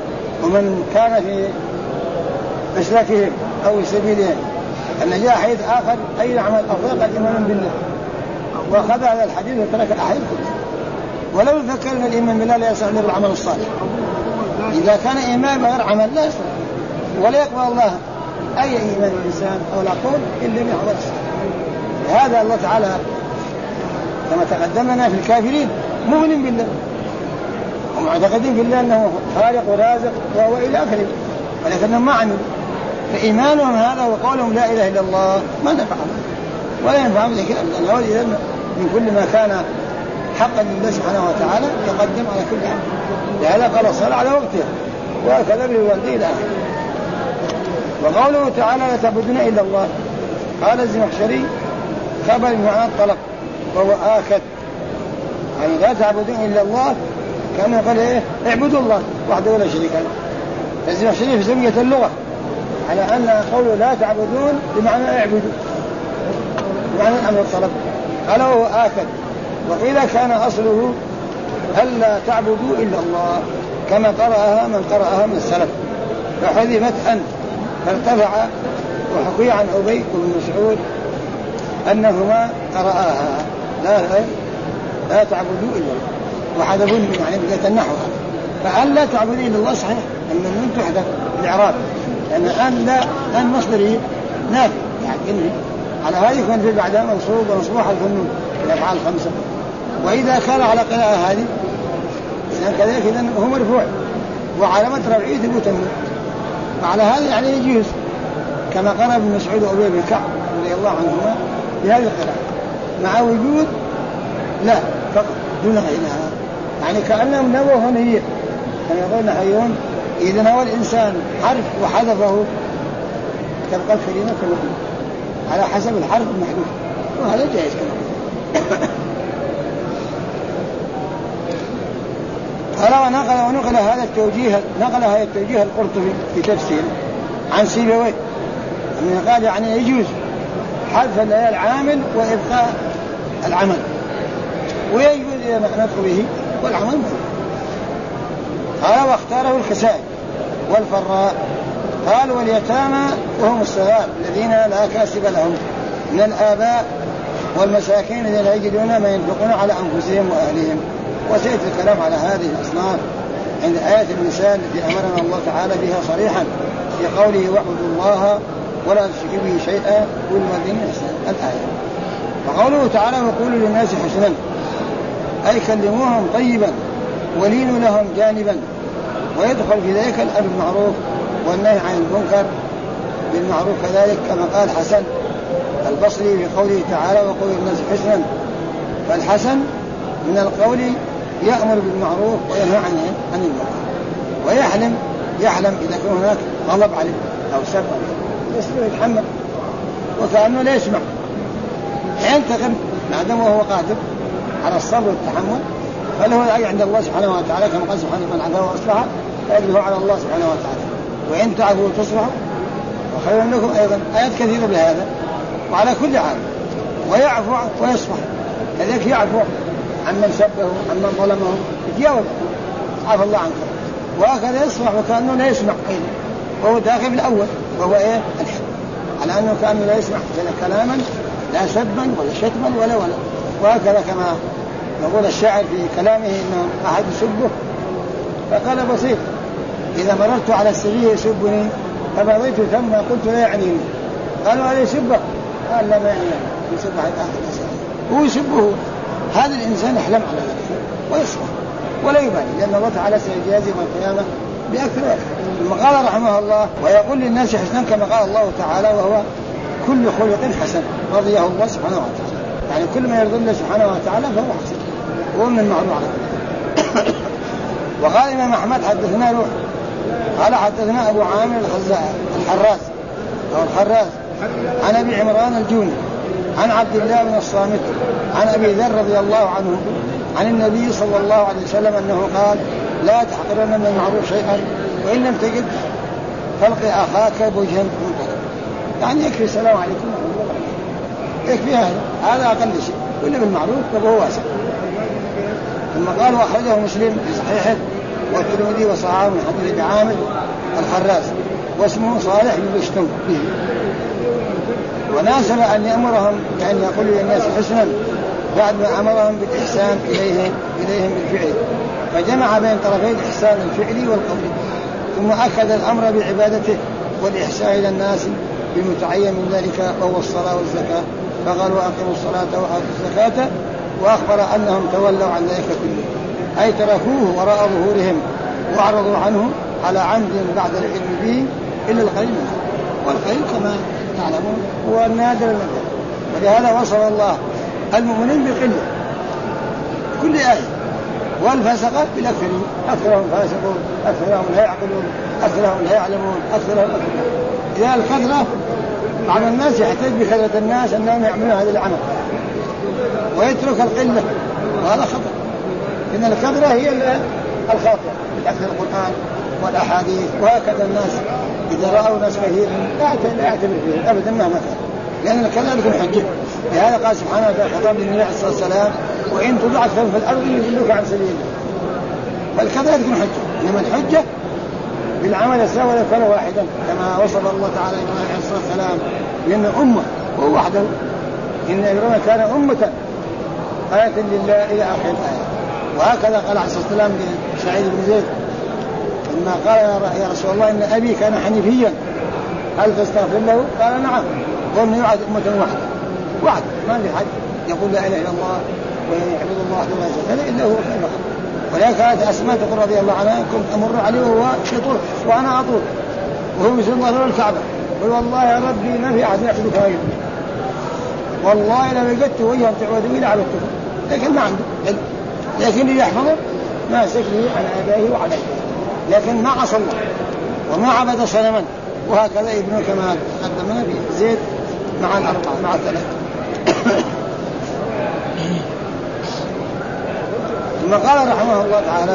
ومن كان في مسلكهم أو سبيلهم. أن جاء حديث آخر أي عمل أفضل الإيمان بالله، وأخذ هذا الحديث وترك الأحاديث كلها. ولو يفكر أن الإيمان بالله لا يصح إلا بالعمل الصالح. إذا كان إيمان بغير عمل لا يصح، ولا يقبل الله أي إيمان الإنسان أو العقول إلا بعمل الصالح. هذا الله تعالى كما تقدم لنا في الكافرين مؤمن بالله ومعتقدين بالله أنه خالق ورازق وهو إلى آخره، ولكنهم ما عملوا. فإيمانهم هذا وقولهم لا إله إلا الله ما نفعهم ولا ينفعهم ذلك أبدا. إذن من كل ما كان حقا لله سبحانه وتعالى يقدم على كل عام. لهذا قال الصلاة على وقتها وكذا بالوالدين إلى آخره. وقوله تعالى لا تعبدون إلا الله، قال الزمخشري خبر بمعنى الطلب وهو آكد، يعني لا تعبدون إلا الله كما قال إيه اعبدوا الله وحده ولا شريك له. الزمخشري في سمية اللغة على أن قوله لا تعبدون بمعنى اعبدوا بمعنى الأمر الطلب، قال وهو آكد. وقيل كان أصله ألا تعبدوا إلا الله كما قرأها من قرأها من السلف، فحذفت أن فارتفع. وحكي عن أبي بن مسعود أنهما قرأها لا تعبدوا إلا الله وحذفون يعني بقية النحو. فأن لا تعبدوا إلا الله صحيح أن من تحدث الإعراب، لأن أن لا أن مصدره نافع يعني على هذه يكون في بعدها منصوب ومصبوح الفنون الأفعال الخمسة. وإذا كان على قراءة هذه إذن كذلك إذن هو مرفوع وعلامة رفعه ثبوت النون، وعلى هذا يعني يجوز كما قال ابن مسعود وأبي بن كعب رضي الله عنهما بهذه القراءة مع وجود لا فقط دون غيرها، يعني كأنهم نووا نية كما يقول نحيون إذا نوى الإنسان حرف وحذفه تبقى الكلمة كلها على حسب الحرف المحذوف، وهذا جائز كما قال. ونقل هذا التوجيه القرطبي في تفسير عن سيبويه من قال يعني يجوز حذف العامل وإبقاء العمل، ويجوز إذا نطق به والعمل موجود. قال واختاره الكسائي والفراء. قال واليتامى وهم الصغار الذين لا كاسب لهم من الآباء والمساكين الذين لا يجدون ما ينفقون على أنفسهم وأهلهم. وسيأتي الكلام على هذه الأصناف عند آية النساء التي أمرنا الله تعالى بها صريحا في قوله واعبدوا الله ولا تشركوا به شيئا والوالدين إحسانا الآية. وقوله تعالى وقولوا للناس حسنا أي كلموهم طيبا ولينوا لهم جانبا، ويدخل في ذلك الأمر بالمعروف والنهي عن المنكر بالمعروف كذلك كما قال حسن البصري في قوله تعالى وقولوا للناس حسنا. فالحسن من القول يأمر بالمعروف وينهى عن المنكر، ويحلم إذا كان هناك غضب عليه أو سب عليه يسمع يتحمل وكأنه لا يسمع ينتقم بعدما وهو قادر على الصبر والتحمل، فله الأجر عند الله سبحانه وتعالى كما قال سبحانه من عفا وأصلح فأجره على الله سبحانه وتعالى، وإن تعفوا وتصلحوا وخير لكم أيضا. آيات كثيرة بهذا وعلى كل حال. ويعفو ويصفح كذلك يعفو عمن سبه عمن ظلمه يتجاوز عفى الله عنك، وهكذا يصفح وكأنه لا يسمع أيضا وهو داخل الأول وهو الحب على أنه كأنه لا يسمع كلاما لا سبا ولا شتما ولا وهكذا كما يقول الشاعر في كلامه إنه أحد يسبه فقال بسيط إذا مررت على السبيل يسبني فمضيت ثم قلت لا يعنيني، قالوا هذا يسبه قال لا ما يعنيني يسبه على الآخر هو يسبه. هذا الإنسان يحلم على ذلك ويصبر ولا يبالي لأن الله تعالى سيجازي يوم القيامة بأكثر ذلك. ثم قال رحمه الله ويقول للناس حسنا كما قال الله تعالى وهو كل خلق حسن رضيه الله سبحانه وتعالى، يعني كل ما يرضي الله سبحانه وتعالى فهو حسن ومن المعروف على كل. وقال الإمام أحمد حدثنا روح قال حدثنا أبو عامر الحراز عن أبي عمران الجوني عن عبد الله بن الصامت عن أبي ذر رضي الله عنه عن النبي صلى الله عليه وسلم أنه قال لا تحقرن من المعروف شيئا وإن لم تجد فالق أخاك بوجها منكرا، يعني يكفي السلام عليكم يكفي هذا أقل شيء وإلا بالمعروف فهو واسع. ثم قال وأخرجه مسلم في صحيحه والترمذي وصححه من حديث عامر الخراز واسمه صالح بن بشتم به. وناسب أن يأمرهم بأن يقولوا للناس حسنا بعد ما أمرهم بالإحسان إليهم بالفعل، فجمع بين طرفي الإحسان الفعلي والقولي، ثم أكد الأمر بعبادته والإحسان إلى الناس بمتعين من ذلك وهو الصلاة والزكاة، فقالوا أقيموا الصلاة وآتوا الزكاة، وأخبر أنهم تولوا عن ذلك كله، أي تركوه وراء ظهورهم وأعرضوا عنه على عمد بعد العلم به إلا القليل منه، والقليل كما تعلمون هو النادر النادر. ولهذا وصف الله المؤمنين بقلة كل آية، والفسقة بالأكثرين، أكثرهم فاسقون، أكثرهم لا يعقلون، أكثرهم لا يعلمون، أكثرهم إذا الكثرة بعض الناس يحتاج بكثرة الناس أنهم يعملون هذا العمل ويترك القلة، وهذا خطأ، إن الكثرة هي الخاطئة بأكثر القرآن والأحاديث. وهكذا الناس إذا رأوا ناس كثير لا يعتبر فيهم أبدا مهما كان، لأن الكلام يكون حجة. لهذا قال سبحانه وتعالى خطاب للنبي عليه الصلاة والسلام وإن تضع أكثر في الأرض يضلوك عن سبيل الله. فالكلام تكون حجة، إنما الحجة بالعمل السوى ولو كان واحدا، كما وصف الله تعالى النبي عليه الصلاة والسلام بأن أمة هو وحده، إن إبراهيم كان أمة آية لله إلى آخر الآية. وهكذا قال عليه الصلاة والسلام لسعيد بن زيد لما قال يا رسول الله إن أبي كان حنيفيا هل تستغفر له؟ قال نعم، قلنا يوعد أمة واحد ما في حد يقول لا إله إلا الله ويعبد الله وحده لا شريك له إلا هو خير. ولكن كانت أسماء تقول رضي الله عنها كنت أمر عليه وهو يطوف وأنا أطوف وهو يسأل الله له الكعبة يقول والله يا ربي ما في أحد يعبدك غيرك، والله لو وجدت وجهه تعبد إلى على الكفر، لكن ما عنده علم، لكن اللي يحفظه ما سكنه عن آبائه وعن لكن ما عصى الله وما عبد صنما. وهكذا ابنه كما قدمنا في زيد مع الأربعة مع الثلاثة. ثم قال رحمه الله تعالى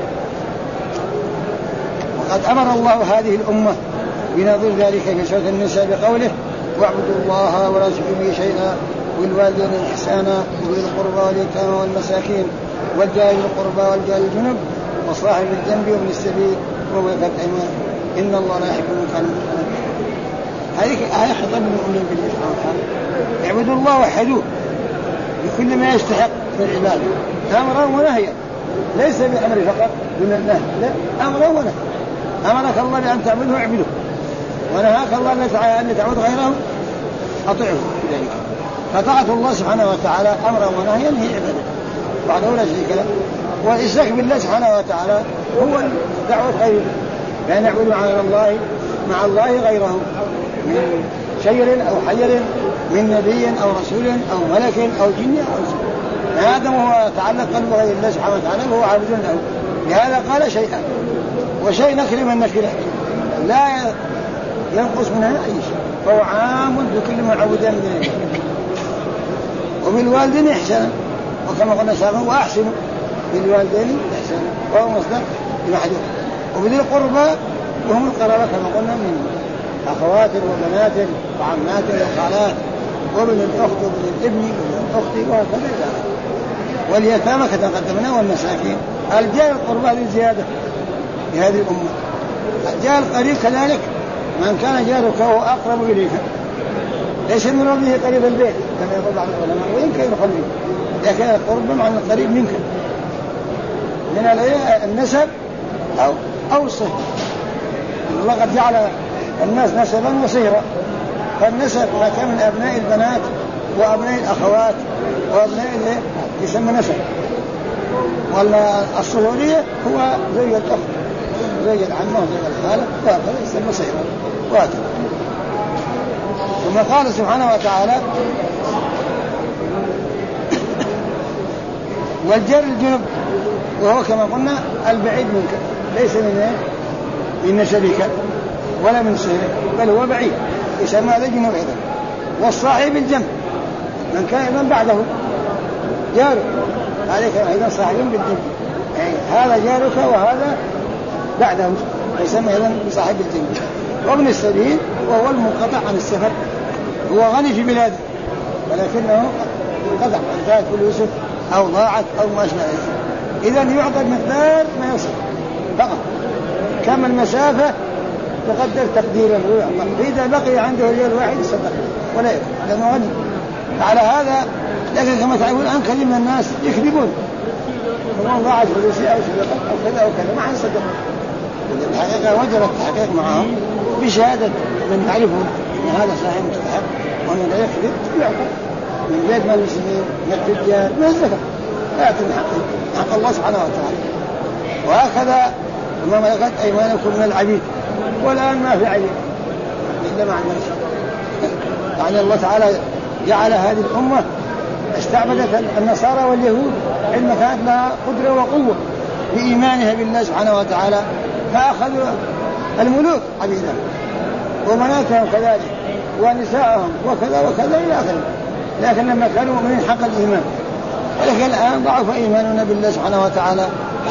وقد أمر الله هذه الأمة بنظير ذلك في سورة النساء بقوله واعبدوا الله ولا تشركوا به شيئا والوالدين إحسانا وذي القربى واليتامى والمساكين والجار ذي القربى والجار الجنب وصاحب الجنب وابن السبيل وملكت أيمان إن الله لا يحب من كان مختالا. هذه خطاب المؤمنين بالله سبحانه وتعالى، اعبدوا الله وحدوه بكل ما يستحق في العبادة أمرا ونهيا، ليس بأمر فقط من النهي، لا أمرا ونهيا. أمرك الله بأن تعبده واعبده، ونهاك الله أن تعبد غيره أطيعه بذلك. فطاعة الله سبحانه وتعالى أمرا ونهيا هي عبادة بعده لا شريك له. والإشراك بالله سبحانه وتعالى هو دعوة غيره، لا نعبد مع الله غيره من شير أو حجر من نبي أو رسول أو ملك أو جن أو إنس، ما دام هو تعلق قلب غير الله سبحانه وتعالى فهو عابد له. لهذا قال شيئا، وشيء نكره من نكره لا ينقص منها أي شيء، فهو عام بكل ما عبد من الله. وبالوالدين إحسانا، وكما قلنا سابقا وأحسنوا بالوالدين إحسانا وهو مصدر لمحذوف. وبذي القربى وهم القرابة كما قلنا من أخوات وبنات وعمات وخالات وابن الأخت وابن الابن وابن الأخت وهكذا. واليتامى كما قدمنا والمساكين. الجار القربى للزيادة في هذه الأمة. الجار القريب كذلك من كان جارك وهو أقرب إليك، ليس من ربه قريب البيت كما يقول بعض العلماء وإن كان قريب، لكن القرب مع القريب منك من النسب أو الصهر. الله قد جعل الناس نسبا وصهرا، فالنسب ما كان من أبناء البنات وأبناء الأخوات وأبناء اللي يسمى نسب، والصهورية هو زوج الأخت زوج العمة وزوج الخالة وهكذا يسمى صهرا وهكذا. ثم قال سبحانه وتعالى والجار الجنب، وهو كما قلنا البعيد منك، ليس من نسبك ولا من سهرك بل هو بعيد يسمى هذا جنب أيضا. والصاحب الجنب من كان من بعده جارك عليك أيضا صاحب بالجنب، يعني هذا جارك وهذا بعده يسمى أيضا صاحب الجنب. وابن السبيل وهو المنقطع عن السفر، هو غني في بلاده ولكنه انقطع عن ذات فلوسه أو ضاعت أو ما أشبه ذلك، إذن يعطى مقدار ما يوصل كم المسافة تقدر تقديرا ويعطى، فإذا بقي عنده رجال واحد صدق ولا يكفي لأنه غني. فعلى هذا لكن كما تعلمون الآن كثير من الناس يكذبون، ومن ضاعت فلوسي أو صدقت أو كذا أو كذا، ما عن صدق. الحقيقة وجب التحقيق معهم بشهادة من يعرفون أن هذا صحيح مستحق ومن لا يكذب يعطى من بيت مال المسلمين من التجار من الزكاة، لكن حق الله سبحانه وتعالى. وهكذا وما ملكت أيمانكم من العبيد، والآن ما في عبيد إلا مع الملك. يعني الله تعالى جعل هذه الأمة استعبدت النصارى واليهود عندما كانت لها قدرة وقوة بإيمانها بالله سبحانه وتعالى، فأخذوا الملوك عبيدا وبناتهم كذلك ونساءهم وكذا وكذا إلى آخره، لكن لما كانوا مؤمنين حق الإيمان. ولكن الآن ضعف إيماننا بالله سبحانه وتعالى،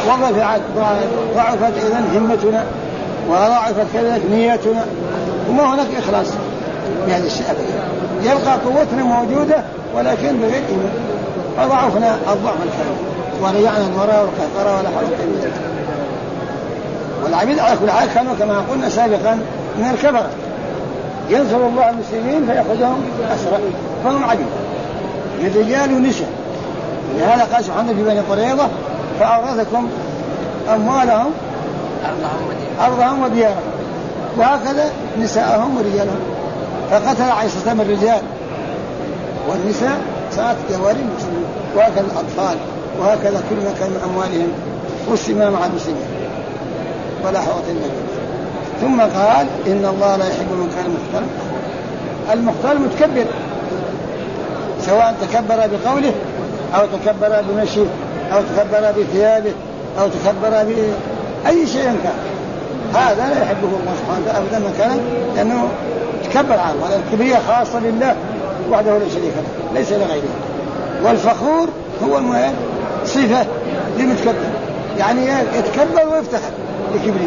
وضعفت إذن همتنا وضعفت كذلك نيتنا، وما هناك إخلاص بهذا الشيء أبدا. يبقى قوتنا موجودة ولكن بغير إيمان، فضعفنا الضعف الكامل ورجعنا الوراء والقهقرة ولا حول ولا قوة. والعبيد على كل حال كانوا كما قلنا سابقا من الكبرة، ينصر الله المسلمين فيأخذهم أسرى، فهم عبيد من رجال ونساء. لهذا قال سبحانه في بني قريظة فأورثكم أموالهم أرضهم وديارهم، وهكذا نساءهم ورجالهم. فقتل عليه الصلاة والسلام الرجال والنساء صارت جواري المسلمين، وهكذا الأطفال، وهكذا كل ما كان من أموالهم قسم مع المسلمين ولا حوط النبي. ثم قال إن الله لا يحب من كان مختال. المختال متكبر، سواء تكبر بقوله أو تكبر بمشيه أو تكبر بثيابه أو تكبر بأي شيء كان، هذا لا يحبه الله سبحانه وتعالى أبدا مكانا، لأنه تكبر على الله. الكبرياء خاصة لله وحده لا شريك له ليس لغيره. والفخور هو صفة للمتكبر، يعني يتكبر ويفتخر لكبره.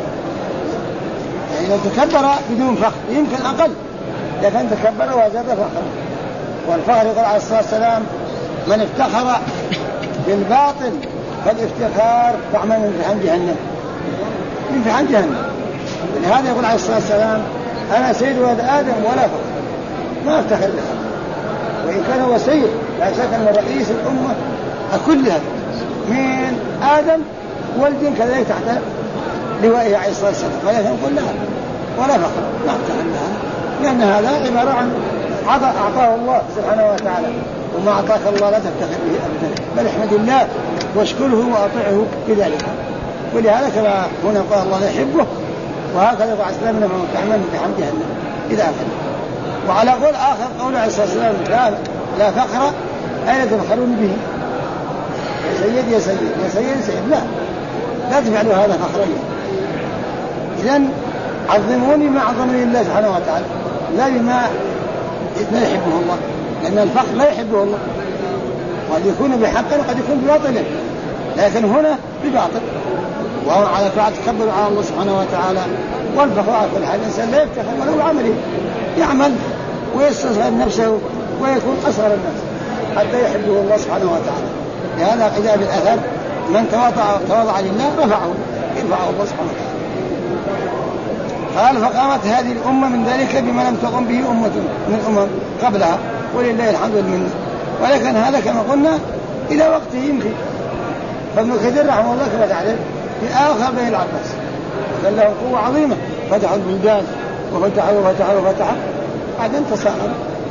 يعني لو تكبر بدون فخر يمكن أقل، لكن تكبر وزاد فخر. والفخر يقول عليه الصلاة والسلام من افتخر بالباطل فالافتخار طعما من امتحان جهنم، من امتحان جهنم. ولهذا يقول عليه الصلاة والسلام أنا سيد ولد آدم ولا فخر، ما افتخر لها. وإن كان هو سيد لا شك أن رئيس الأمة كلها من آدم والجن كذلك تحت لوائه عليه الصلاة والسلام، ولكن يقول لها ولا فخر، ما افتخر لها، لأن هذا عبارة عن عطاء أعطاه الله سبحانه وتعالى، وما أعطاك الله لا تفتخر به أبدا، بل احمد الله واشكره وأطيعه بذلك. ولهذا كما هنا قال الله لا يحبه، وهكذا يقول عليه السلام إنما تعمل بحمد جهنم إلى آخره. وعلى قول آخر قول عليه الصلاة والسلام لا فخر أين تفخرون به؟ يا سيد يا سيد يا سيد يا سيد، لا تفعلوا هذا فخرا. إذن عظموني ما عظمني الله سبحانه وتعالى، لا بما لا يحبه الله، لأن الفخر لا يحبه الله، وقد يكون بحق وقد يكون بباطل، لكن هنا بباطل. وهو على فعل تكبر على الله سبحانه وتعالى. والفخر على كل حال الإنسان لا يفتخر ولو عمله، يعمل ويستصغر نفسه ويكون أصغر الناس حتى يحبه الله سبحانه وتعالى. لهذا قيل بالأثر من تواضع لله رفعه الله سبحانه وتعالى. قال فقامت هذه الأمة من ذلك بما لم تقم به أمة من الأمم قبلها، ولله الحمد والمنة. ولكن هذا كما قلنا إلى وقته يمكن. فابن كثير رحمه الله كما تعلم في آخر بين العباس وكان لهم قوة عظيمة، فتحوا البلدان وفتحوا بعدين تساءلوا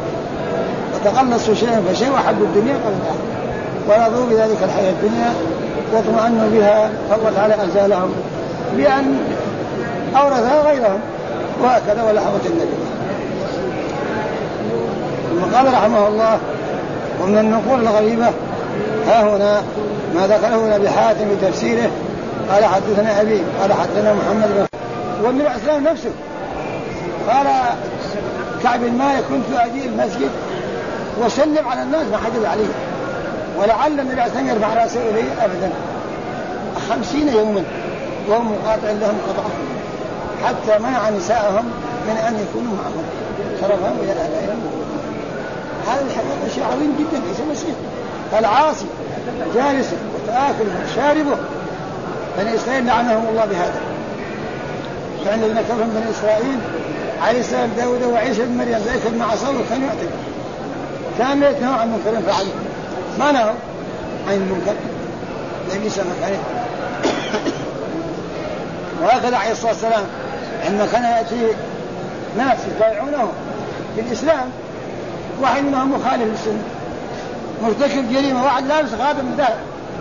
وتقلصوا شيئا فشيء وحبوا الدنيا قبل الآخر، ورضوا بذلك الحياة الدنيا واطمأنوا بها، فالله تعالى أزالهم بأن أورثها غيرهم، وهكذا ولا حوة النبي. ثم قال رحمه الله ومن النقول الغريبة ها هنا ما ذكره ابن حاتم بتفسيره قال حدثنا أبي قال حدثنا محمد بن. والنبي عليه السلام نفسه قال كعب المالك كنت أجي المسجد وسلم على الناس ما حدث عليه، ولعل النبي عليه السلام يرفع رأسه إليه أبدا 50 يوما وهو مقاطع لهم قطعا، حتى منع نساءهم من أن يكونوا معهم شرفهم إلى آبائهم. هذا الحقيقة شيء عظيم جدا ليس مسيح. العاصي جالسه وتآكله وشاربه بني إسرائيل لعنهم الله بهذا، كان الذين كفروا من بني إسرائيل عليه السلام داود وعيسى بن مريم ذلك ما عصوا وكانوا يعتدون كان يتنهوا عن المنكر فعلوا ما نهوا عن المنكر النبي صلى الله عليه وسلم. وهكذا عليه الصلاة والسلام عندما كان يأتي ناس يطالعونه في الإسلام واحد منهم مخالف للسنة مرتكب جريمة واحد لابس خاتم من ذهب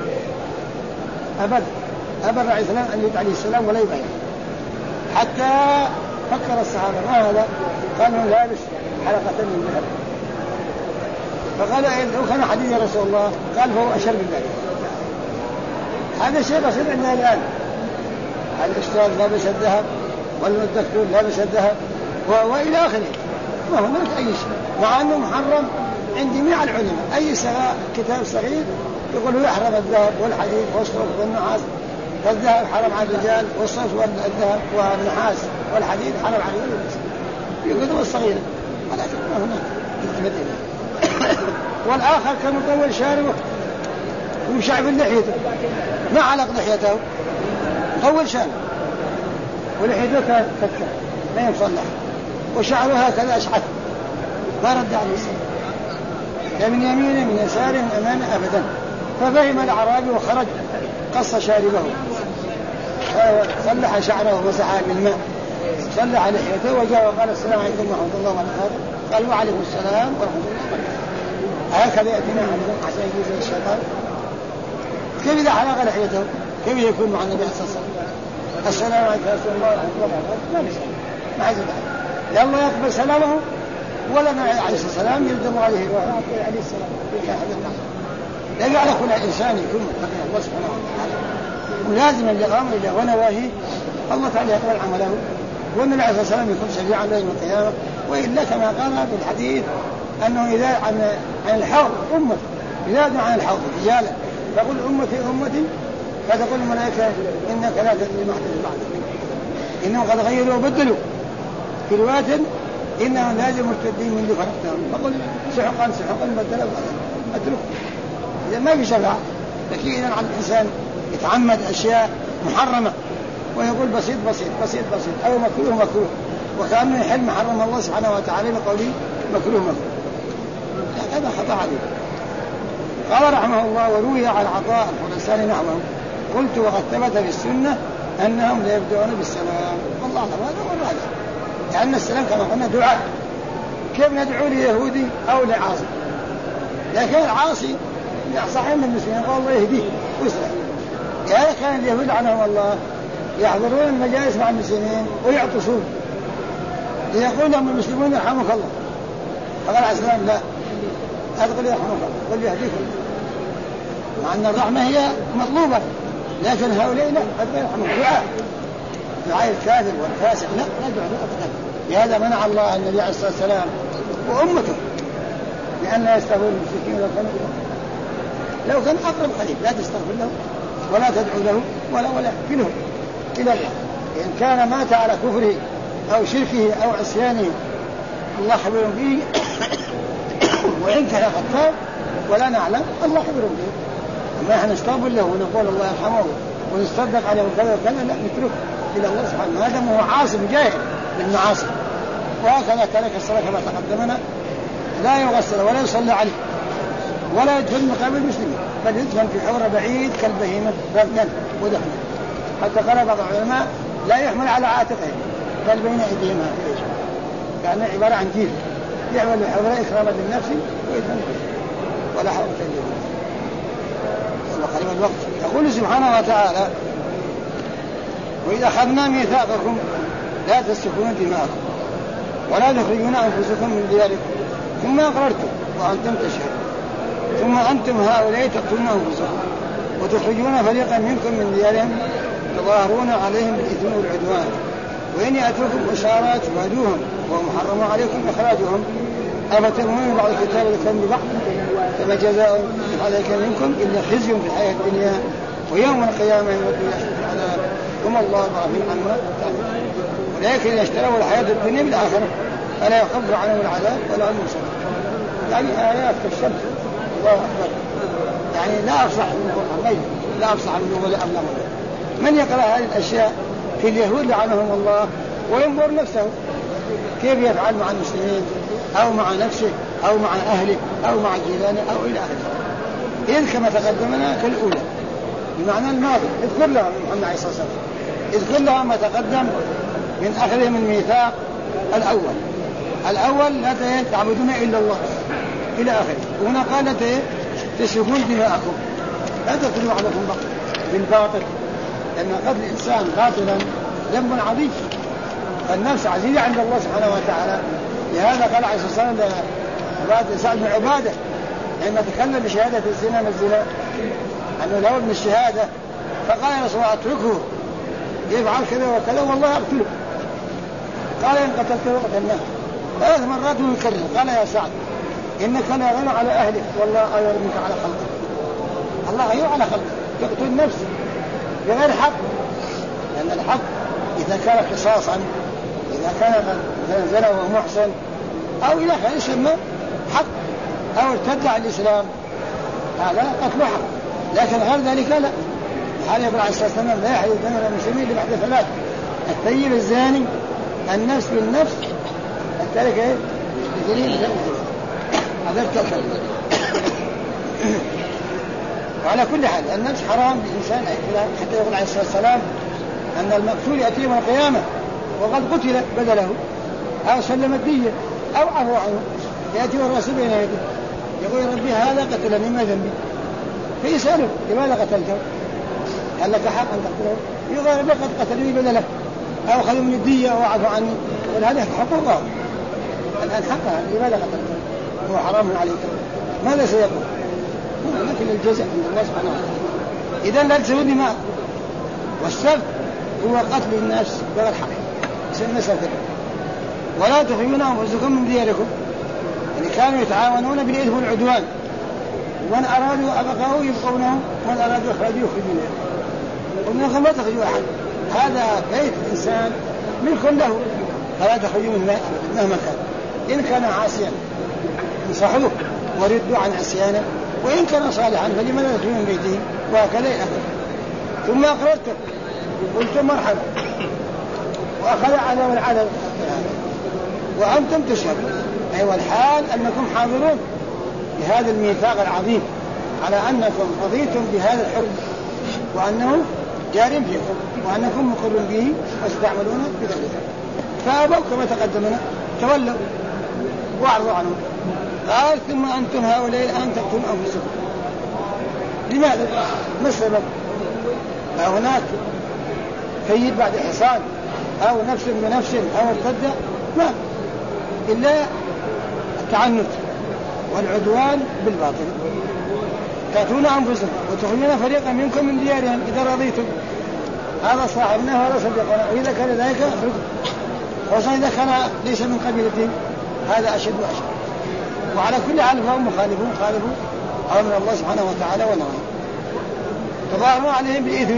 أبدا عليه السلام أن يدعى عليه السلام ولا يبين حتى فكر الصحابة ما هذا؟ قالوا لابس حلقة من ذهب فقال لو كان حديث يا رسول الله قال فهو أشر من ذلك. هذا الشيء بسيط عندنا الآن الأستاذ لابس الذهب والدكتور لابس الذهب وإلى آخره ما هناك أي شيء مع أنه محرم عند جميع العلماء. أي كتاب صغير يقول يحرم الذهب والحديد والصوف والنحاس فالذهب حرم على الرجال والصوف والذهب والنحاس والحديد حرم على النساء في كتب الصغيرة ولكن ما هناك. والآخر كان مطول شاربه ومشعب لحيته ما علق لحيته طول شاربه ولحيته كتكة ما يصلح وشعره هكذا أشعث ما رد عليه السلام لا من يمينه من يساره من أمامه أبدا. ففهم الأعرابي وخرج قص شاربه صلح شعره ومسحه بالماء صلح لحيته وجاء وقال السلام عليكم ورحمة الله وبركاته قال وعليكم السلام ورحمة الله وبركاته. هكذا يأتينا عشان يجوز الشيطان. كيف إذا حلق لحيته كيف يكون مع النبي صلى الله عليه وسلم السلام عليكم ورحمة الله وبركاته ما نسأل ما عايز لا الله يقبل سلامه ولا عليه السلام يلزم عليه عليه السلام لا يعرف كل إنسان يكون متقي الله سبحانه وتعالى ولازم الأمر إلى ونواهي الله تعالى يقبل عمله والنبي عليه الصلاة والسلام يكون شفيعا له يوم القيامة. وإلا كما قال في الحديث أنه إذا عن الحوض أمة إذا عن الحوض رجالا فقل أمتي فتقول الملائكة إنك لا تدري ما حدث بعدك إنهم قد غيروا وبدلوا في رواية إنهم لازم مرتدين من فرقتهم فقل سحقا بدلوا أترك إذا ما في شفاعة. لكن إذا على الإنسان يتعمد أشياء محرمة ويقول بسيط أو مكروه وكأنه يحل محرم الله سبحانه وتعالى بقوله مكروه هذا خطأ عليه. قال رحمه الله وروي عن عطاء الخراساني نحوه قلت وقد ثبت في السنة أنهم لا يبدأون بالسلام الله هذا والله لأن السلام كما قلنا دعاء كيف ندعو ليهودي أو لعاصي لكن العاصي صحيح من المسلمين قال الله يهديه ويصلح. لهذا كان اليهود عنهم الله يحضرون المجالس مع المسلمين ويعطسون ليقول لهم المسلمون يرحمك الله فقال عليه السلام لا أدخل يرحمك الله قل يهديك مع أن الرحمة هي مطلوبة لكن هؤلاء لا أدخل يرحمك دعاء الكافر والفاسق لا ندعو أبدا. لهذا منع الله النبي عليه الصلاة والسلام وأمته لأن يستغفر المشركين لو كان أقرب قريب لا تستغفر له ولا تدعو له ولا كله إلى الله. إن كان مات على كفره أو شركه أو عصيانه الله خبر به وإن كان خطاب ولا نعلم الله خبر به أما إحنا نستغفر له ونقول الله يرحمه ونصدق عليه وكذا وكذا لا نترك إلى الله سبحانه. هذا هو عاصم جاهل بالمعاصي. وهكذا ترك الصلاة كما تقدمنا لا يغسل ولا يصلى عليه ولا يدفن مقابل المسلمين بل يدفن في حور بعيد كالبهيمة رفنا ودفنا. حتى قال بعض العلماء لا يحمل على عاتقه بل بين أيديهما كان عبارة عن جيل يحمل حوله إكراما للنفس ويدفن ولا حول ولا قوة وقريب الوقت. يقول سبحانه وتعالى وإذا أخذنا ميثاقكم لا تسفكون دماءكم ولا تخرجون أنفسكم من دياركم ثم أقررتم وأنتم تشهدون ثم أنتم هؤلاء تقتلون أنفسكم وتخرجون فريقا منكم من ديارهم تظاهرون عليهم بالإثم والعدوان وإن يأتوكم أسارى تفادوهم ومحرم عليكم إخراجهم أفتؤمنون بعض الكتاب لكم ببعض فما جزاء عليك منكم إلا خزي في الحياة الدنيا ويوم القيامة يردون إلى العذاب ثم الله غافل عما تعملون ولكن اشتروا الحياة الدنيا بالآخرة فلا يخف عنهم العذاب ولا هم ينصرون. يعني آيات كالشمس الله أكبر يعني لا أفصح من القرآن لا أفصح منه ولا أبلغ. من يقرأ هذه الأشياء اليهود لعنهم الله وينظر نفسه كيف يفعل مع المسلمين أو مع نفسه أو مع أهله أو مع جيرانه أو إلى آخره. إذ كما تقدمنا كالأولى بمعنى الماضي اذكر لهم محمد عليه الصلاة والسلام اذكر لهم ما تقدم من أخذهم الميثاق الأول لا تعبدون إلا الله إلى آخره. وهنا قال لا تسفكون دماءكم لا تقتلوا بعضكم بعضا بالباطل لأن قتل الإنسان باطلا ذنب عظيم فالنفس عزيزة عند الله سبحانه وتعالى. لهذا قال عليه الصلاة والسلام سعد بن عبادة لما تكلم بشهادة الزنا والزنا أنه له ابن الشهادة فقال يا رسول الله أتركه يفعل كذا وكذا والله أقتله. قال إن قتلته قتلناه 3 مرات ويكرر. قال يا سعد إنك لا غنى على أهلك والله غير منك على خلقك. الله غير على خلقك تقتل النفس بغير حق لأن الحق إذا كان قصاصا إذا كان زنا وهو محسن أو إلى آخره يسمى حق أو ارتد عن الإسلام هذا قتل حق. لكن غير ذلك لا. حال يقول عليه الصلاة والسلام لا يحل دم المسلمين إلا بعد 3 الثيب الزاني النفس بالنفس التارك بدليل هذا الكفر. وعلى كل حال النفس حرام بالإنسان حتى يقول عليه الصلاة والسلام أن المقتول يأتي يوم القيامة وقد قتل بدله أو سلم الدية أو عفو عنه يأتي الرسول بين يديه يقول يا ربي هذا قتلني ما ذنبي فيسأله لماذا قتلته؟ هل لك حق أن تقتله؟ يقول ربي قد قتلني بدله أو أخذ من الدية أو عفو عني ولهذا حقوقه الآن حقها لماذا قتلته؟ هو حرام عليك ماذا سيقول؟ لكن الجزاء عند الله سبحانه وتعالى. إذن لا تسوي دماء والسبب هو قتل الناس بغير حق يسمى سفر. ولا تخرجون أنفسكم من دياركم يعني كانوا يتعاونون بالإثم والعدوان ومن أرادوا أبقوا يبقونه ومن أرادوا إخراجوا يخرجونه ومنكم لا تخرجوا أحد. هذا بيت الإنسان ملك له فلا تخرجوا منه مهما كان. إن كان عاصيا انصحوه وردوا عن عصيانه وإن كان صالحا فلماذا تخرجوا من بيته وهكذا يأخذ. ثم أقررتم قلتم مرحبا وأخذ عذاب العذاب وأنتم تشهدون أي والحال أنكم حاضرون بهذا الميثاق العظيم على أنكم رضيتم بهذا الحكم وأنه جار فيكم وأنكم مقرون به وستعملون بذلك فأبوا كما تقدمنا تولوا وأعرضوا عنهم. قال ثم أنتم هؤلاء الآن تقتلون أنفسكم لماذا؟ ما السبب؟ هناك كيد بعد حصان أو نفس بنفس أو ارتد ما إلا التعنت والعدوان بالباطل. تأتون أنفسكم وتخرجون فريقا منكم من ديارهم إذا رضيتم هذا صاحبنا وهذا صديقنا وإذا كان ذلك أخرجوا خصوصا إذا كان ليس من قبيلتهم هذا أشد وأشد. وعلى كل حال فهم مخالفون خالفوا أمر الله سبحانه وتعالى ونهيه. تظاهروا عليهم بالإثم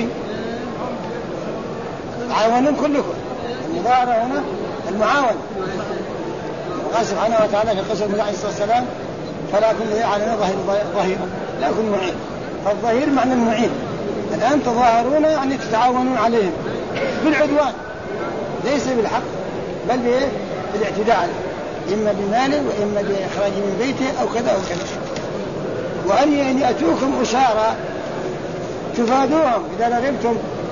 تعاونون كلكم. المظاهرة هنا المعاونة وقال سبحانه وتعالى في قصة النبي عليه الصلاة والسلام فلا كن يعلم ظهيرا لا كن معين. فالظهير معنى المعين. الآن تظاهرون يعني تتعاونون عليهم بالعدوان ليس بالحق بل بالاعتداء عليه إما بماله وإما بإخراجه من بيته أو كذا أو كذا. وأن يأتوكم أسارى تفادوهم إذا رغبتم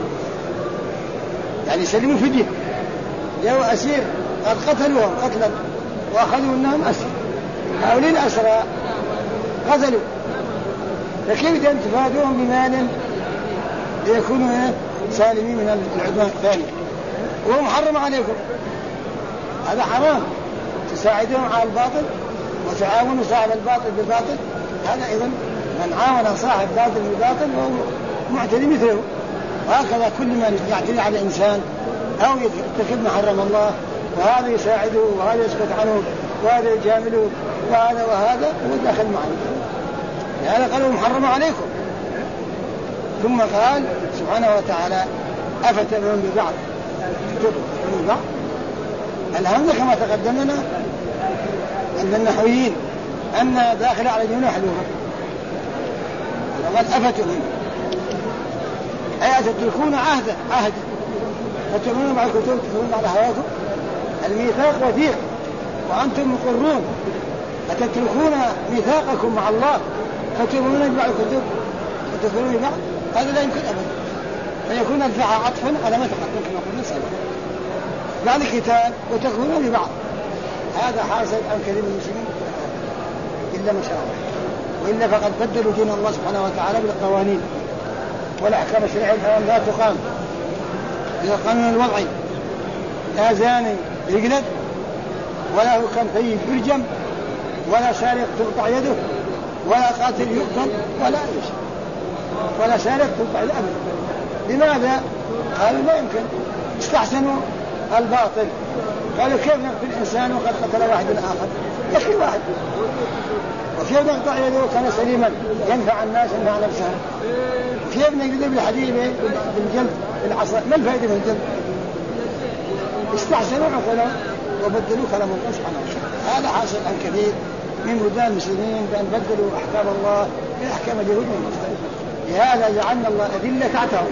يعني سلموا فدية جاءوا أسير قد قتلوهم قتلا وأخذوا منهم أسر هؤلاء الأسرى قتلوا فكيف تفادوهم بمال ليكونوا سالمين من العدوان الثاني وهو محرم عليكم. هذا حرام تساعدهم على الباطل وتعاونوا صاحب الباطل بالباطل. هذا أيضا من عاون صاحب باطل بالباطل وهو معتدي مثله. وهكذا كل من يعتدي على الإنسان أو يرتكب ما حرم الله وهذا يساعده وهذا يسكت عنه وهذا يجامله وهذا هو داخل معه. لهذا قالوا محرم عليكم. ثم قال سبحانه وتعالى أفتؤمنون ببعض تؤمنون ببعض. الهمزة كما تقدمنا عند النحويين أن داخل على جنوح لغة قال أفتؤمنون أي أتتركون عهد فتؤمنون بعض الكتب وتكفرون بعض هواكم. الميثاق وثيق وأنتم مقرون، أتتركون ميثاقكم مع الله فتؤمنون ببعض الكتب وتكفرون ببعض؟ هذا لا يمكن أبدا، فيكون الفعل عطفا على ما تقدم كما قلنا سابقا. بعض الكتاب وتكفرون ببعض، هذا حاصل عن كثير من المسلمين إلا ما شاء الله، وإلا فقد بدلوا دين الله سبحانه وتعالى بالقوانين والأحكام الشرعية لا تقام. إذا القانون الوضعي لا زاني يجلد ولا حكم طيب يرجم ولا سارق تقطع يده ولا قاتل يقتل ولا أي شيء، ولا سارق تقطع يده أبدا. لماذا؟ قالوا لا يمكن، استحسنوا الباطل، قالوا كيف نقتل الإنسان وقد قتل واحد آخر؟ يكفي واحد، وكيف نقطع يده كان سليما ينفع الناس ينفع نفسه؟ كيف نجلد بالحديد بالجلد بالعصا؟ ما الفائدة من الجلد؟ استحسنوا عقلا وبدلوا كلام الله سبحانه وتعالى. هذا حاصل عن كثير من بلدان المسلمين بأن بدلوا أحكام الله بأحكام اليهود المختلفة. لهذا جعلنا الله أدلة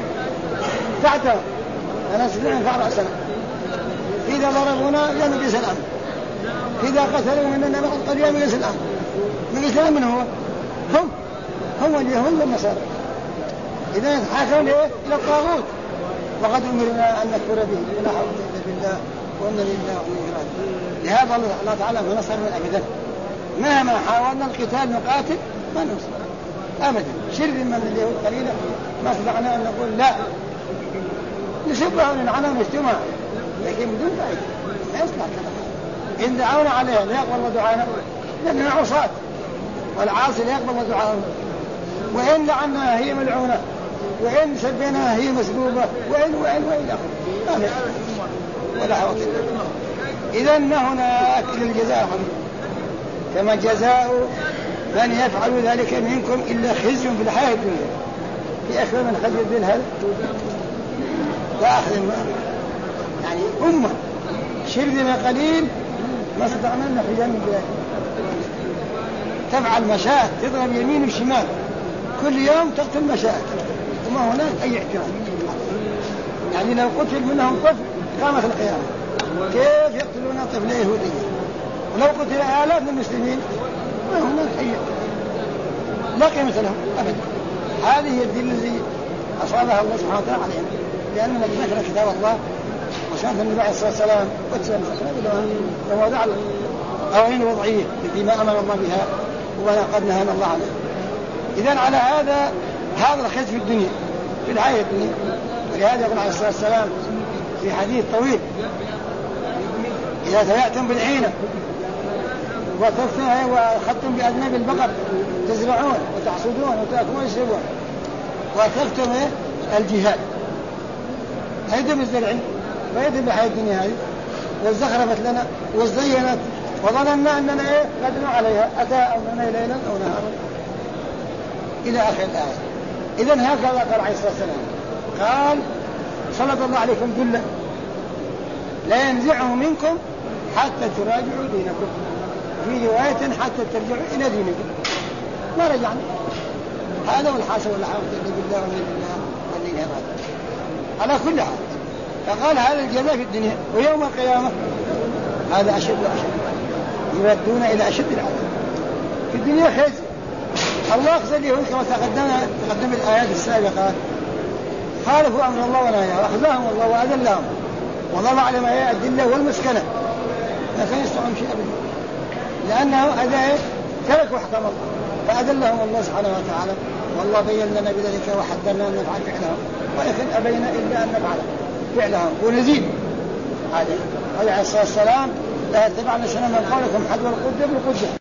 تحتهم أنا سمعنا نفع رأسنا، إذا ضربونا يمجلس الأمر، إذا قتلوا مننا قد يمجلس الأمر. مجلس الأمر من هو؟ هم اليهود والنصارى. إذا نتحاكم إلى الطاغوت، وقد أمرنا أن نكفر به ولا حول إلا بالله وإنا لله وإنا إليه راجعون. لهذا الله تعالى ما نصر من أبدا، مهما حاولنا القتال نقاتل ما نصر أبدا. شر من اليهود قليلا ما استطعنا أن نقول لا، نسبها وننعنى ونشتمها، لكن بدون فائدة ما يصلح كلام. إن دعونا عليها لا يقبل دعانا لأننا عصاة، والعاصي لا يقبل دعانا. وإن لعناها هي ملعونة، وإن سبيناها هي مسبوبة، وإن آخر ولا حول ولا قوة. إذا هناك للجزاء كما جزاء من يفعل ذلك منكم إلا خزي في الحياة الدنيا. في أخذ من خزي الدين هذا وأخذ يعني أمة شرذنا قليل ما استطعنا أن نخرج من بلاد، تفعل مشاهد تضرب يمين وشمال كل يوم تقتل مشاهد وما هناك أي احترام. يعني لو قتل منهم طفل قامت القيامة. كيف يقتلون طفل يهودي؟ ولو قتل آلاف من المسلمين ما هناك أي لا قيمة لهم أبدا. هذه هي الدين الذي أصابها الله سبحانه وتعالى عليهم، لأننا ذكر كتاب الله وسنة النبي عليه الصلاة والسلام ووضع قوانين وضعية التي ما أمر الله بها وما قد نهانا الله عنه. إذن على هذا الخزي في الدنيا في الحياة الدنيا. ولهذا يقول عليه الصلاة والسلام في حديث طويل: إذا تبعتم بالعينة وأخذتم بأذناب البقر تزرعون وتحصدون وتأكلون وتشربون وأخذتم الجهاد هيدم الزرع ويدم بحياة الدنيا هذه والزخرفت لنا وزينت وظننا أننا قدنا عليها أتى أمرنا ليلا أو نهارا إلى آخر الآية. إذن هكذا قال عليه الصلاة والسلام، قال: سلط الله عليكم ذلا لا ينزعه منكم حتى تراجعوا دينكم، في رواية حتى ترجعوا إلى دينكم. ما رجعنا. هذا هو الحاصل والحاصل بالله والليل هذا على كل حال. فقال هذا الجزاء في الدنيا، ويوم القيامة هذا أشد وأشد، يردون إلى أشد العذاب. في الدنيا خزي، الله أخزى اليهود كما تقدم الآيات السابقة، خالفوا أمر الله ونهيه وأخذهم الله وأذلهم وضل على ما هي الدلة والمسكنة، ما كان يستطيعون شيء أبدا، لأنه تركوا أحكام الله فأذلهم الله سبحانه وتعالى. والله بين لنا بذلك وحذرنا أن نفعل فعلهم، ولكن أبينا إلا أن نفعل فعلهم ونزيد. هذا عليه الصلاة والسلام: لا يتبعن سنة من قولكم حذو القدة بالقدة.